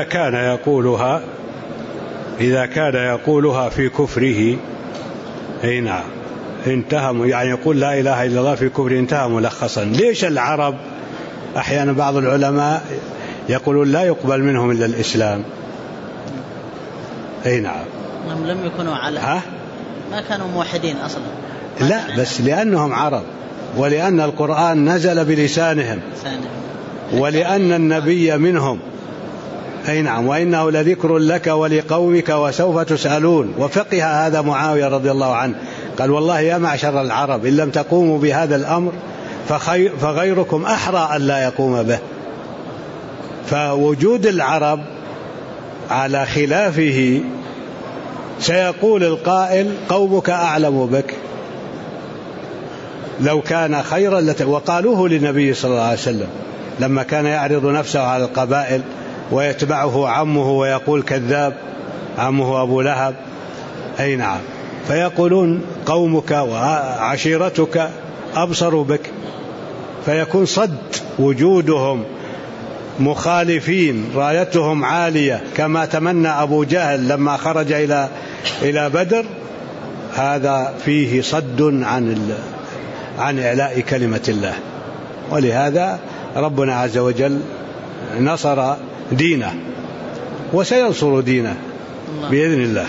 كان يقولها في كفره، أي نعم، انتهى، يعني يقول لا إله إلا الله في كفره، انتهى ملخصا. ليش العرب أحيانا بعض العلماء يقولون لا يقبل منهم إلا الإسلام؟ أي نعم، لم يكونوا ما كانوا موحدين أصلا. لا، بس لأنهم عرب، ولأن القرآن نزل بلسانهم، ولأن النبي منهم، أي نعم، وإنه لذكر لك ولقومك وسوف تسألون. وفقه هذا معاوية رضي الله عنه، قال والله يا معشر العرب إن لم تقوموا بهذا الأمر فغيركم أحرى أن لا يقوم به. فوجود العرب على خلافه سيقول القائل قومك أعلم بك، لو كان خيرا وقالوه للنبي صلى الله عليه وسلم لما كان يعرض نفسه على القبائل ويتبعه عمه ويقول كذاب، عمه أبو لهب. أي نعم، فيقولون قومك وعشيرتك أبصروا بك، فيكون صد وجودهم مخالفين رايتهم عالية كما تمنى أبو جهل لما خرج إلى بدر. هذا فيه صد عن إعلاء كلمة الله. ولهذا ربنا عز وجل نصر دينه وسينصر دينه بإذن الله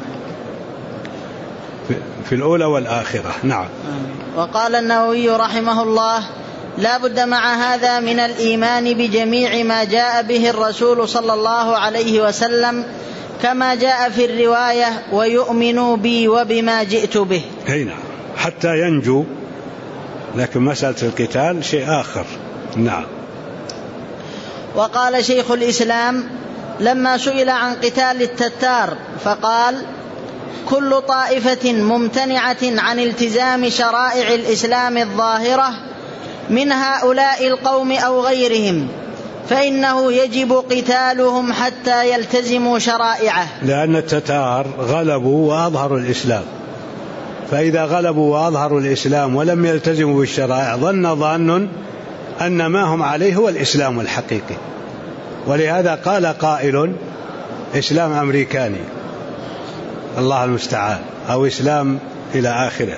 في الأولى والآخرة. نعم. وقال النووي رحمه الله: لا بد مع هذا من الإيمان بجميع ما جاء به الرسول صلى الله عليه وسلم كما جاء في الرواية: ويؤمنوا بي وبما جئت به. نعم، حتى ينجو. لكن مسألة القتال شيء آخر. نعم. وقال شيخ الإسلام لما سئل عن قتال التتار فقال: كل طائفة ممتنعة عن التزام شرائع الإسلام الظاهرة من هؤلاء القوم أو غيرهم فإنه يجب قتالهم حتى يلتزموا شرائعه، لأن التتار غلبوا وأظهروا الإسلام، فإذا غلبوا وأظهروا الإسلام ولم يلتزموا بالشرائع ظن أن ما هم عليه هو الإسلام الحقيقي. ولهذا قال قائل: إسلام أمريكاني، الله المستعان، أو إسلام إلى آخره.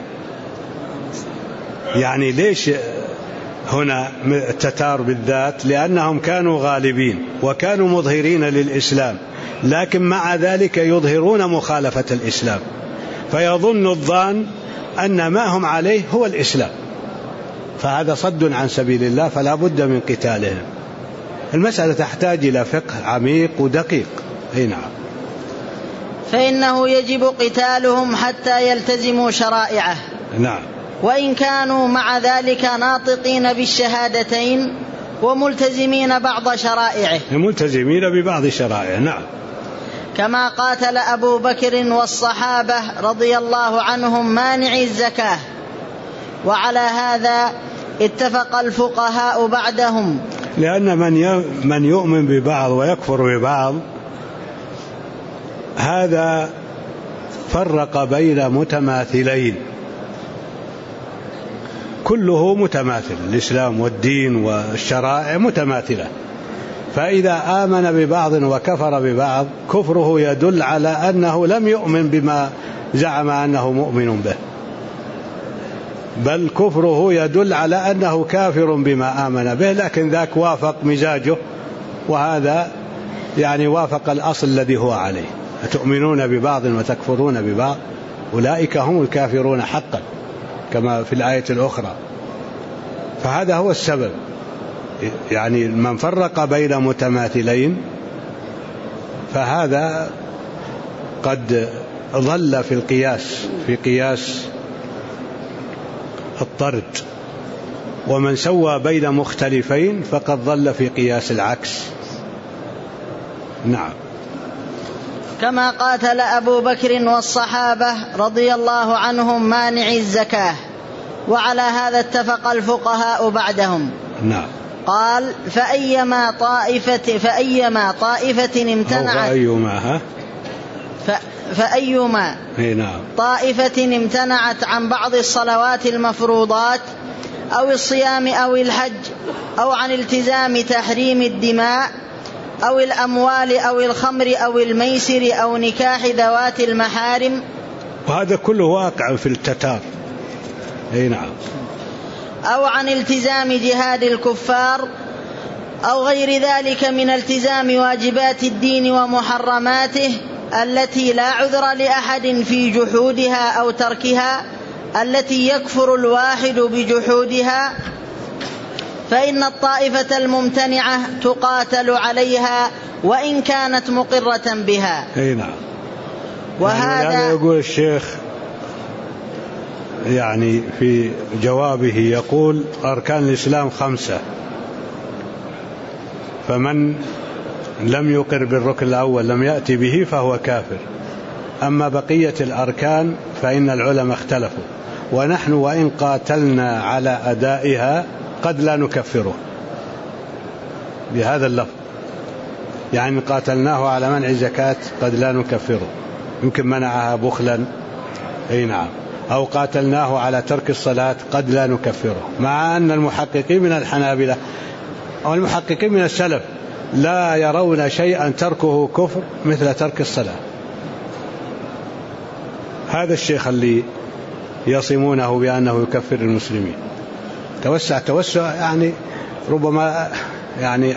يعني ليش هنا التتار بالذات؟ لأنهم كانوا غالبين وكانوا مظهرين للإسلام، لكن مع ذلك يظهرون مخالفة الإسلام، فيظن الظان أن ما هم عليه هو الإسلام، فهذا صد عن سبيل الله، فلا بد من قتالهم. المسألة تحتاج إلى فقه عميق ودقيق. أي نعم. فإنه يجب قتالهم حتى يلتزموا شرائعه. نعم. وإن كانوا مع ذلك ناطقين بالشهادتين وملتزمين بعض شرائعه، ملتزمين ببعض شرائعه. نعم. كما قاتل أبو بكر والصحابة رضي الله عنهم مانعي الزكاة. وعلى هذا اتفق الفقهاء بعدهم، لأن من يؤمن ببعض ويكفر ببعض هذا فرق بين متماثلين، كله متماثل، الإسلام والدين والشرائع متماثلة، فإذا آمن ببعض وكفر ببعض كفره يدل على أنه لم يؤمن بما زعم أنه مؤمن به، بل كفره يدل على أنه كافر بما آمن به، لكن ذاك وافق مزاجه، وهذا يعني وافق الأصل الذي هو عليه. أتؤمنون ببعض وتكفرون ببعض أولئك هم الكافرون حقا، كما في الآية الأخرى. فهذا هو السبب، يعني من فرق بين متماثلين فهذا قد ضل في القياس، في قياس الطرد، ومن سوى بين مختلفين فقد ضل في قياس العكس. نعم. كما قاتل أبو بكر والصحابة رضي الله عنهم مانعي الزكاة، وعلى هذا اتفق الفقهاء بعدهم. نعم. قال: فأيما طائفة طائفة امتنعت عن بعض الصلوات المفروضات أو الصيام أو الحج أو عن التزام تحريم الدماء أو الأموال أو الخمر أو الميسر أو نكاح ذوات المحارم، وهذا كله واقع في التتار. أي نعم. أو عن التزام جهاد الكفار أو غير ذلك من التزام واجبات الدين ومحرماته التي لا عذر لأحد في جحودها أو تركها، التي يكفر الواحد بجحودها، فإن الطائفة الممتنعة تقاتل عليها وإن كانت مقرة بها. أي نعم. وهذا يعني يقول الشيخ يعني في جوابه يقول أركان الإسلام 5، فمن لم يقر بالركن الأول لم يأتي به فهو كافر. أما بقية الأركان فإن العلماء اختلفوا، ونحن وإن قاتلنا على أدائها قد لا نكفره بهذا اللفظ، يعني قاتلناه على منع الزكاة قد لا نكفره، يمكن منعها بخلا، أي نعم، أو قاتلناه على ترك الصلاة قد لا نكفره، مع أن المحققين من الحنابلة أو المحققين من السلف لا يرون شيئا تركه كفر مثل ترك الصلاة. هذا الشيخ اللي يصمونه بأنه يكفر المسلمين توسع يعني ربما يعني،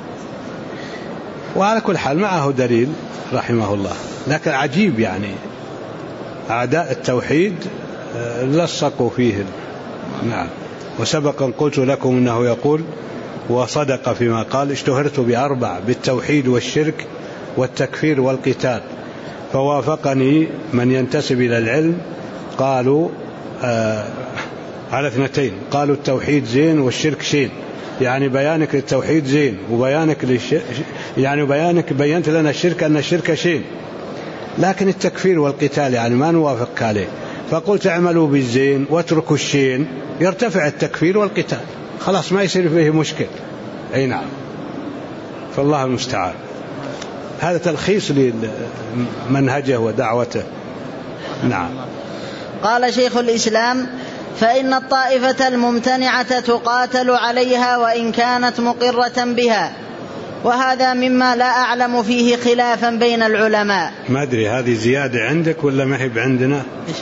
وعلى كل حال معه دليل رحمه الله. لكن عجيب يعني أعداء التوحيد لصقوا فيه. نعم. وسبقا قلت لكم أنه يقول وصدق فيما قال: اشتهرت ب4: بالتوحيد والشرك والتكفير والقتال، فوافقني من ينتسب إلى العلم قالوا على 2، قالوا التوحيد زين والشرك شين، يعني بيانك للتوحيد زين وبيانك يعني بينت لنا الشرك أن الشرك شين، لكن التكفير والقتال يعني ما نوافق عليه. فقلت اعملوا بالزين واتركوا الشين يرتفع التكفير والقتال، خلاص ما يصير فيه مشكل. أي نعم. فالله المستعان. هذا تلخيص لمنهجه ودعوته. نعم. قال شيخ الإسلام: فإن الطائفة الممتنعة تقاتل عليها وإن كانت مقرة بها، وهذا مما لا أعلم فيه خلافا بين العلماء. ما أدري هذه زيادة عندك ولا ما هي عندنا؟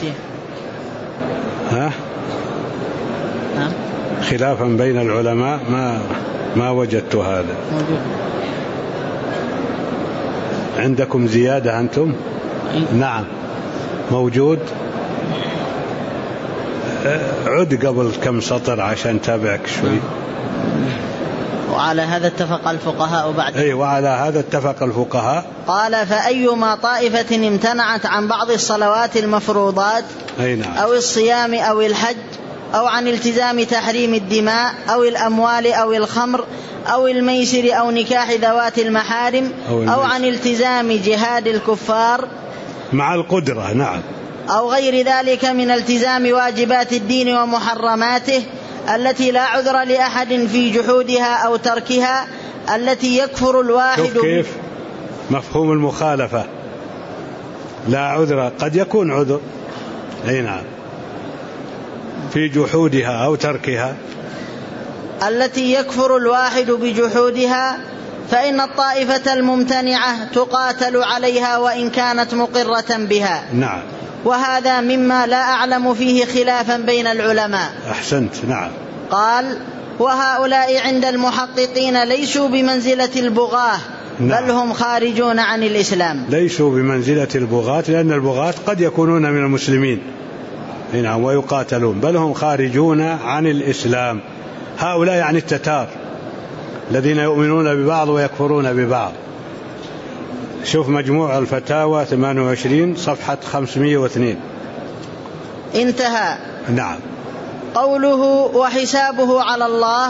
ها؟ خلافا بين العلماء ما وجدت هذا. موجود عندكم زيادة أنتم؟ نعم موجود. عد قبل كم سطر عشان تابعك شوي. وعلى هذا اتفق الفقهاء بعد. أي وعلى هذا اتفق الفقهاء. قال: فأيما طائفة امتنعت عن بعض الصلوات المفروضات أو الصيام أو الحج أو عن التزام تحريم الدماء أو الأموال أو الخمر أو الميسر أو نكاح ذوات المحارم أو عن التزام جهاد الكفار مع القدرة، نعم، أو غير ذلك من التزام واجبات الدين ومحرماته التي لا عذر لأحد في جحودها أو تركها، التي يكفر الواحد. كيف مفهوم المخالفة؟ لا عذر، قد يكون عذر. أي نعم. في جحودها أو تركها، التي يكفر الواحد بجحودها، فإن الطائفة الممتنعة تقاتل عليها وإن كانت مقرة بها. نعم. وهذا مما لا أعلم فيه خلافا بين العلماء. أحسنت. نعم. قال: وهؤلاء عند المحققين ليسوا بمنزلة البغاة. نعم. بل هم خارجون عن الإسلام. ليسوا بمنزلة البغاة، لأن البغاة قد يكونون من المسلمين ويقاتلون، بل هم خارجون عن الإسلام. هؤلاء يعني التتار الذين يؤمنون ببعض ويكفرون ببعض. شوف مجموع الفتاوى 28 صفحة 502. انتهى. نعم. قوله: وحسابه على الله،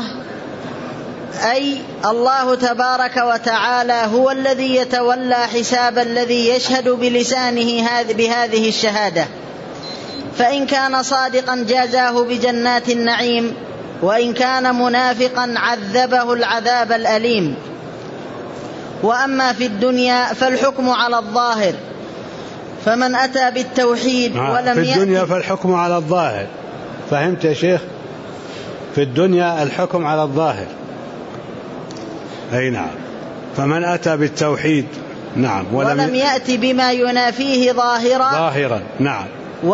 أي الله تبارك وتعالى هو الذي يتولى حساب الذي يشهد بلسانه بهذه الشهادة، فإن كان صادقا جازاه بجنات النعيم، وإن كان منافقا عذبه العذاب الأليم. وأما في الدنيا فالحكم على الظاهر، فمن أتى بالتوحيد ولم في الدنيا فالحكم على الظاهر. فهمت يا شيخ؟ في الدنيا الحكم على الظاهر. أي نعم. فمن أتى بالتوحيد، نعم، ولم يأتي بما ينافيه ظاهرا، نعم،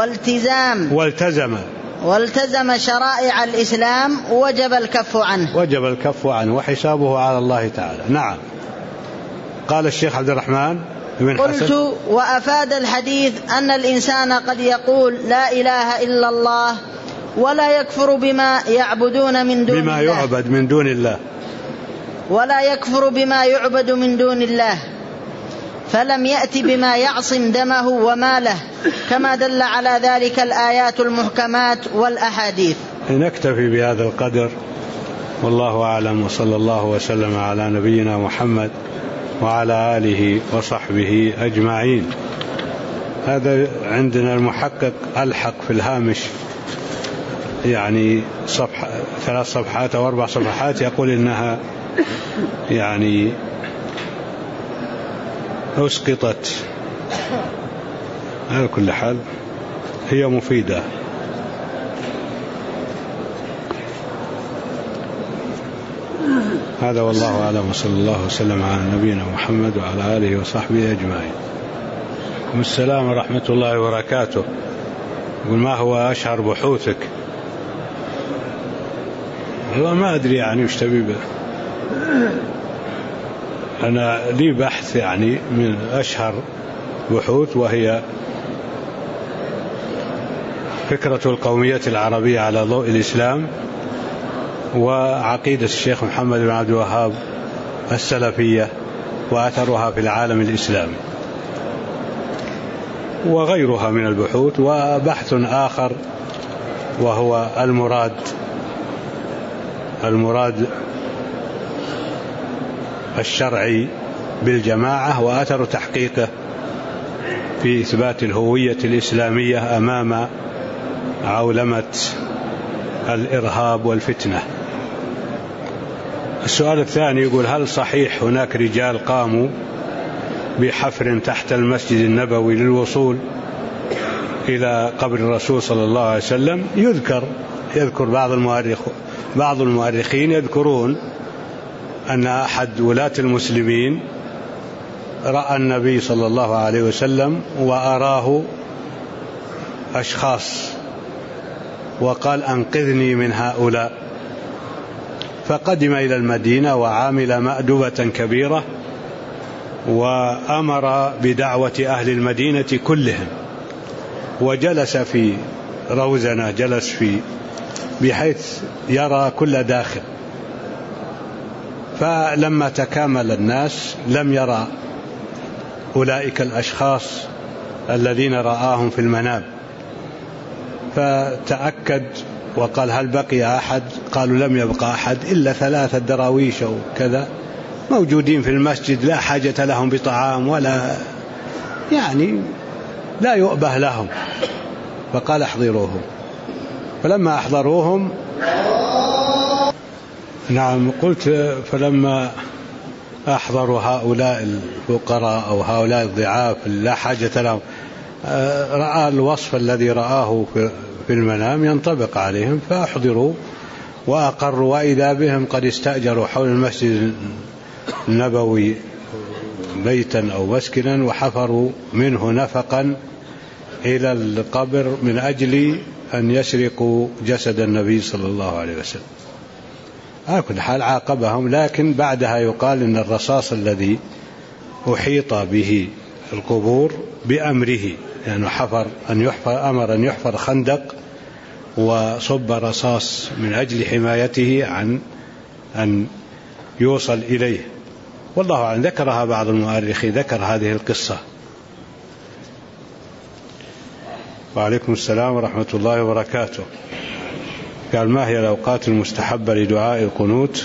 والتزم شرائع الإسلام وجب الكف عنه وحسابه على الله تعالى. نعم. قال الشيخ عبد الرحمن بن حسن: قلت: وأفاد الحديث أن الإنسان قد يقول لا إله إلا الله ولا يكفر بما يعبدون من دون الله، بما يعبد من دون الله. ولا يكفر بما يعبد من دون الله، فلم يأت بما يعصم دمه وماله، كما دل على ذلك الآيات المحكمات والأحاديث. نكتفي بهذا القدر، والله أعلم، وصلى الله وسلم على نبينا محمد وعلى آله وصحبه أجمعين. هذا عندنا المحقق ألحق في الهامش يعني 3 صفحات أو 4 صفحات، يقول إنها يعني أسقطت. على كل حال هي مفيدة. هذا والله أعلم، وصلى الله وسلم على نبينا محمد وعلى آله وصحبه أجمعين. السلام ورحمة الله وبركاته. يقول: ما هو أشهر بحوثك؟ والله ما أدري يعني وش تبي به. أنا لي بحث يعني من أشهر بحوث، وهي فكرة القومية العربية على ضوء الإسلام، وعقيدة الشيخ محمد بن عبد الوهاب السلفية وأثرها في العالم الإسلامي، وغيرها من البحوث. وبحث آخر وهو المراد الشرعي بالجماعة، وأثر تحقيقه في إثبات الهوية الإسلامية أمام عولمة الإرهاب والفتنة. السؤال الثاني يقول: هل صحيح هناك رجال قاموا بحفر تحت المسجد النبوي للوصول إلى قبر الرسول صلى الله عليه وسلم؟ يذكر بعض المؤرخين يذكرون أن أحد ولاة المسلمين رأى النبي صلى الله عليه وسلم وأراه أشخاص وقال: أنقذني من هؤلاء. فقدم إلى المدينة وعامل مأدبة كبيرة، وأمر بدعوة أهل المدينة كلهم، وجلس في روزنة، بحيث يرى كل داخل. فلما تكامل الناس لم يرى أولئك الأشخاص الذين رآهم في المنام، فتأكد وقال: هل بقي أحد؟ قالوا: لم يبقى أحد إلا 3 دراويش أو كذا موجودين في المسجد، لا حاجة لهم بطعام ولا يعني لا يؤبه لهم. فقال: احضروهم. فلما أحضروهم، نعم قلت، فلما أحضروا هؤلاء الفقراء أو هؤلاء الضعاف لا حاجة لهم، رأى الوصف الذي رآه في المنام ينطبق عليهم، فأحضروا وأقروا، وإذا بهم قد استأجروا حول المسجد النبوي بيتا أو مسكنا، وحفروا منه نفقا إلى القبر من أجل أن يسرقوا جسد النبي صلى الله عليه وسلم. على كل حال عاقبهم، لكن بعدها يقال إن الرصاص الذي أحيط به القبور بأمره، يعني أمر أن يحفر خندق وصب رصاص من أجل حمايته عن أن يوصل إليه. والله أعلم. ذكرها بعض المؤرخين، ذكر هذه القصة. وعليكم السلام ورحمة الله وبركاته. قال: ما هي الأوقات المستحبة لدعاء القنوت؟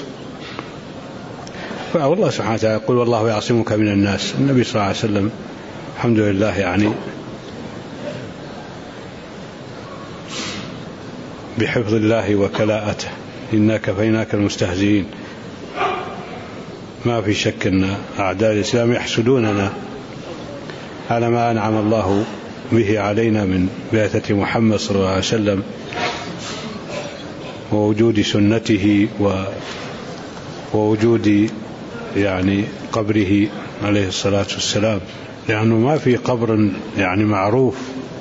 فالله سبحانه وتعالى يقول: والله يعصمك من الناس. النبي صلى الله عليه وسلم الحمد لله يعني بحفظ الله وكلاءته، إنا كفيناك المستهزئين. ما في شك أن أعداء الإسلام يحسدوننا على ما أنعم الله به علينا من بعثة محمد صلى الله عليه وسلم ووجود سنته ووجود يعني قبره عليه الصلاة والسلام، لأنه ما في قبر يعني معروف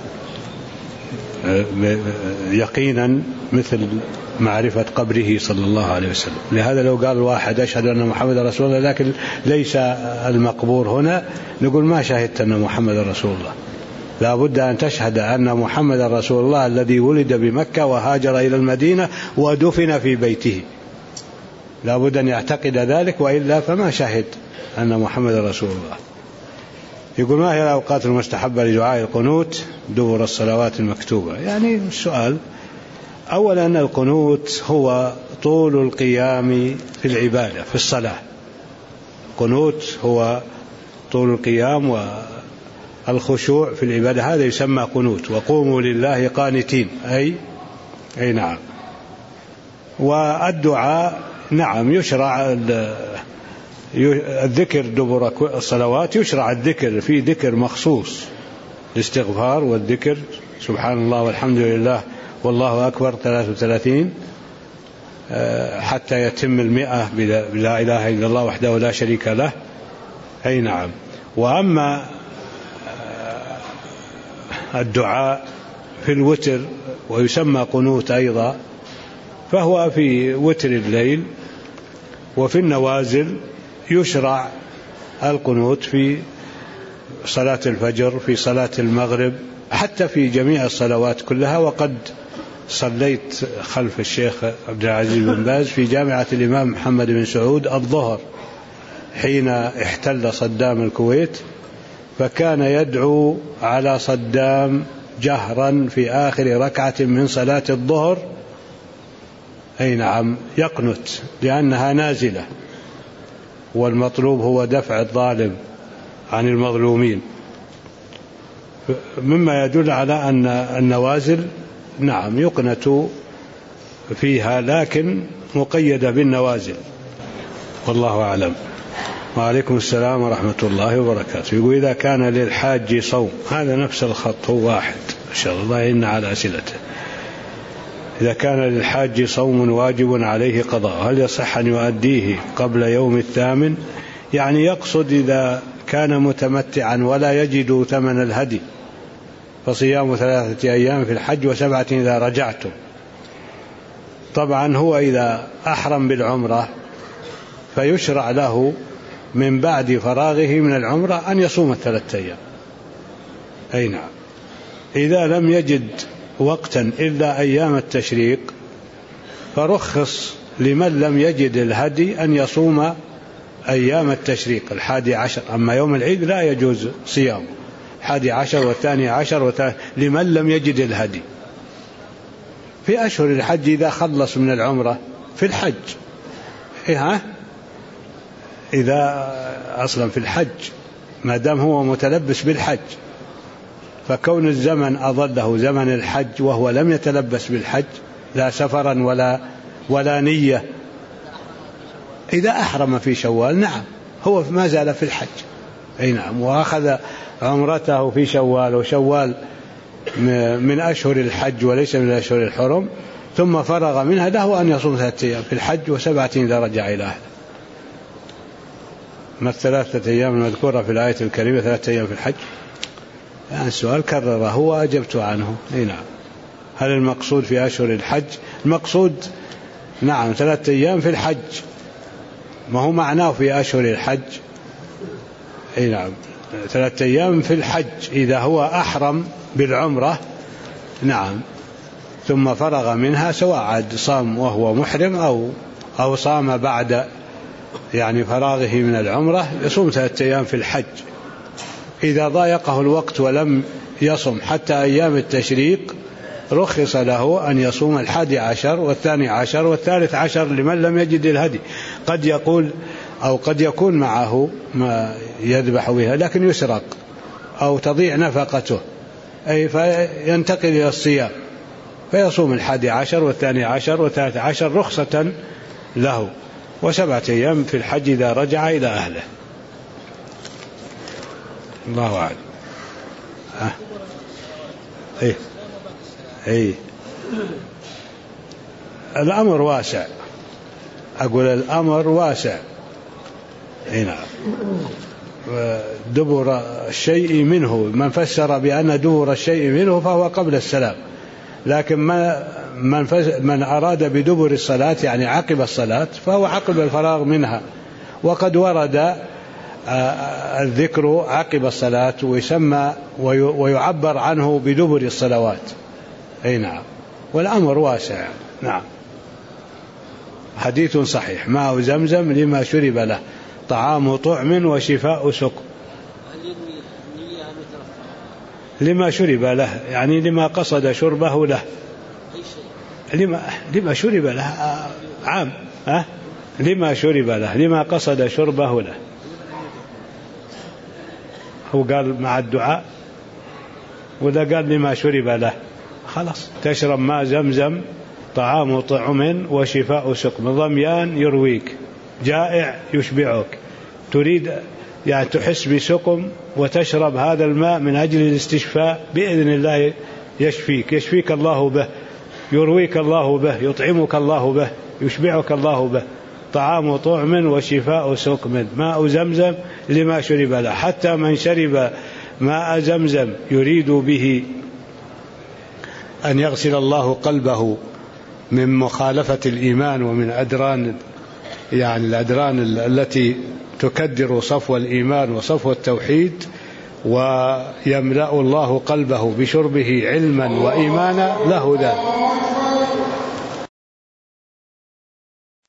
يقينا مثل معرفة قبره صلى الله عليه وسلم. لهذا لو قال الواحد: أشهد أن محمد رسول الله، لكن ليس المقبور هنا، نقول: ما شهدت أن محمد رسول الله. لا بد أن تشهد أن محمد رسول الله الذي ولد بمكة وهاجر إلى المدينة ودفن في بيته. لا بد أن يعتقد ذلك، وإلا فما شهد أن محمد رسول الله. يقول: ما هي الأوقات المستحبة لدعاء القنوت دبر الصلوات المكتوبة؟ يعني السؤال أولا أن القنوت هو طول القيام في العبادة في الصلاة. القنوت هو طول القيام والخشوع في العبادة، هذا يسمى قنوت. وقوموا لله قانتين، أي نعم. والدعاء نعم يشرع الذكر دبر الصلوات، يشرع الذكر في ذكر مخصوص، الاستغفار والذكر سبحان الله والحمد لله والله أكبر 33 حتى يتم 100 بلا إله إلا الله وحده لا شريك له. أي نعم. وأما الدعاء في الوتر ويسمى قنوت أيضا، فهو في وتر الليل. وفي النوازل يشرع القنوت في صلاة الفجر، في صلاة المغرب، حتى في جميع الصلوات كلها. وقد صليت خلف الشيخ عبد العزيز بن باز في جامعة الإمام محمد بن سعود الظهر حين احتل صدام الكويت، فكان يدعو على صدام جهرا في آخر ركعة من صلاة الظهر. أي نعم، يقنت لأنها نازلة، والمطلوب هو دفع الظالم عن المظلومين، مما يدل على أن النوازل نعم يقنت فيها، لكن مقيدة بالنوازل، والله أعلم. وعليكم السلام ورحمة الله وبركاته. يقول: إذا كان للحاج صوم، هذا نفس الخط هو واحد إن شاء الله إن على أسئلته. إذا كان للحاج صوم واجب عليه قضاء، هل يصح أن يؤديه قبل يوم الثامن؟ يعني يقصد إذا كان متمتعا ولا يجد ثمن الهدي فصيام 3 أيام في الحج و7 إذا رجعتم. طبعا هو إذا أحرم بالعمرة فيشرع له من بعد فراغه من العمرة أن يصوم 3 أيام. أي نعم. إذا لم يجد وقتا إلا أيام التشريق فرخص لمن لم يجد الهدي أن يصوم أيام التشريق 11. أما يوم العيد لا يجوز صيام 11 و12 لمن لم يجد الهدي. في أشهر الحج إذا خلص من العمرة في الحج، إذا أصلا في الحج ما دام هو متلبس بالحج، فكون الزمن أظله زمن الحج وهو لم يتلبس بالحج لا سفرا ولا نية، إذا أحرم في شوال نعم هو ما زال في الحج. أي نعم. وأخذ عمرته في شوال، وشوال من أشهر الحج وليس من أشهر الحرم، ثم فرغ منها، له أن يصوم 3 أيام في الحج و7 إذا رجع إلى أهله. ما 3 أيام المذكورة في الآية الكريمة 3 أيام في الحج؟ يعني السؤال كرره وأجبت عنه. أي نعم. هل المقصود في أشهر الحج؟ المقصود نعم 3 أيام في الحج، ما هو معناه في أشهر الحج. أي نعم 3 أيام في الحج إذا هو أحرم بالعمرة نعم، ثم فرغ منها، سواء عاد صام وهو محرم أو صام بعد يعني فراغه من العمرة، يصوم 3 أيام في الحج. إذا ضايقه الوقت ولم يصم حتى أيام التشريق رخص له أن يصوم 11 و12 و13 لمن لم يجد الهدي. قد يقول أو قد يكون معه ما يذبح بها لكن يسرق أو تضيع نفقته، أي فينتقل إلى الصيام فيصوم 11 و12 و13 رخصة له، و7 أيام في الحج إذا رجع إلى أهله. الله أعلم. الأمر واسع، أقول الأمر واسع. نعم. دبر الشيء منه، من فسر بأن دبر الشيء منه فهو قبل السلام، لكن من أراد بدبر الصلاة يعني عقب الصلاة فهو عقب الفراغ منها. وقد ورد الذكر عقب الصلاة ويسمى ويعبر عنه بدبر الصلوات. أي نعم. والأمر واسع. نعم. حديث صحيح: ماء زمزم لما شرب له طعام طعم وشفاء سقم. لما شرب له يعني لما قصد شربه له، لما شرب له عام، لما شرب له، لما قصد شربه له. هو قال مع الدعاء ولا قال لما شرب له؟ خلاص. تشرب ماء زمزم طعام طعم وشفاء سقم. ضميان يرويك، جائع يشبعك، تريد يعني تحس بسقم وتشرب هذا الماء من أجل الاستشفاء، بإذن الله يشفيك الله به، يرويك الله به، يطعمك الله به، يشبعك الله به. طعام طعم وشفاء سقم، ماء زمزم لما شرب له. حتى من شرب ماء زمزم يريد به أن يغسل الله قلبه من مخالفة الإيمان ومن أدران، يعني الأدران التي تكدر صفو الإيمان وصفو التوحيد، ويملأ الله قلبه بشربه علما وإيمانا، له ذلك.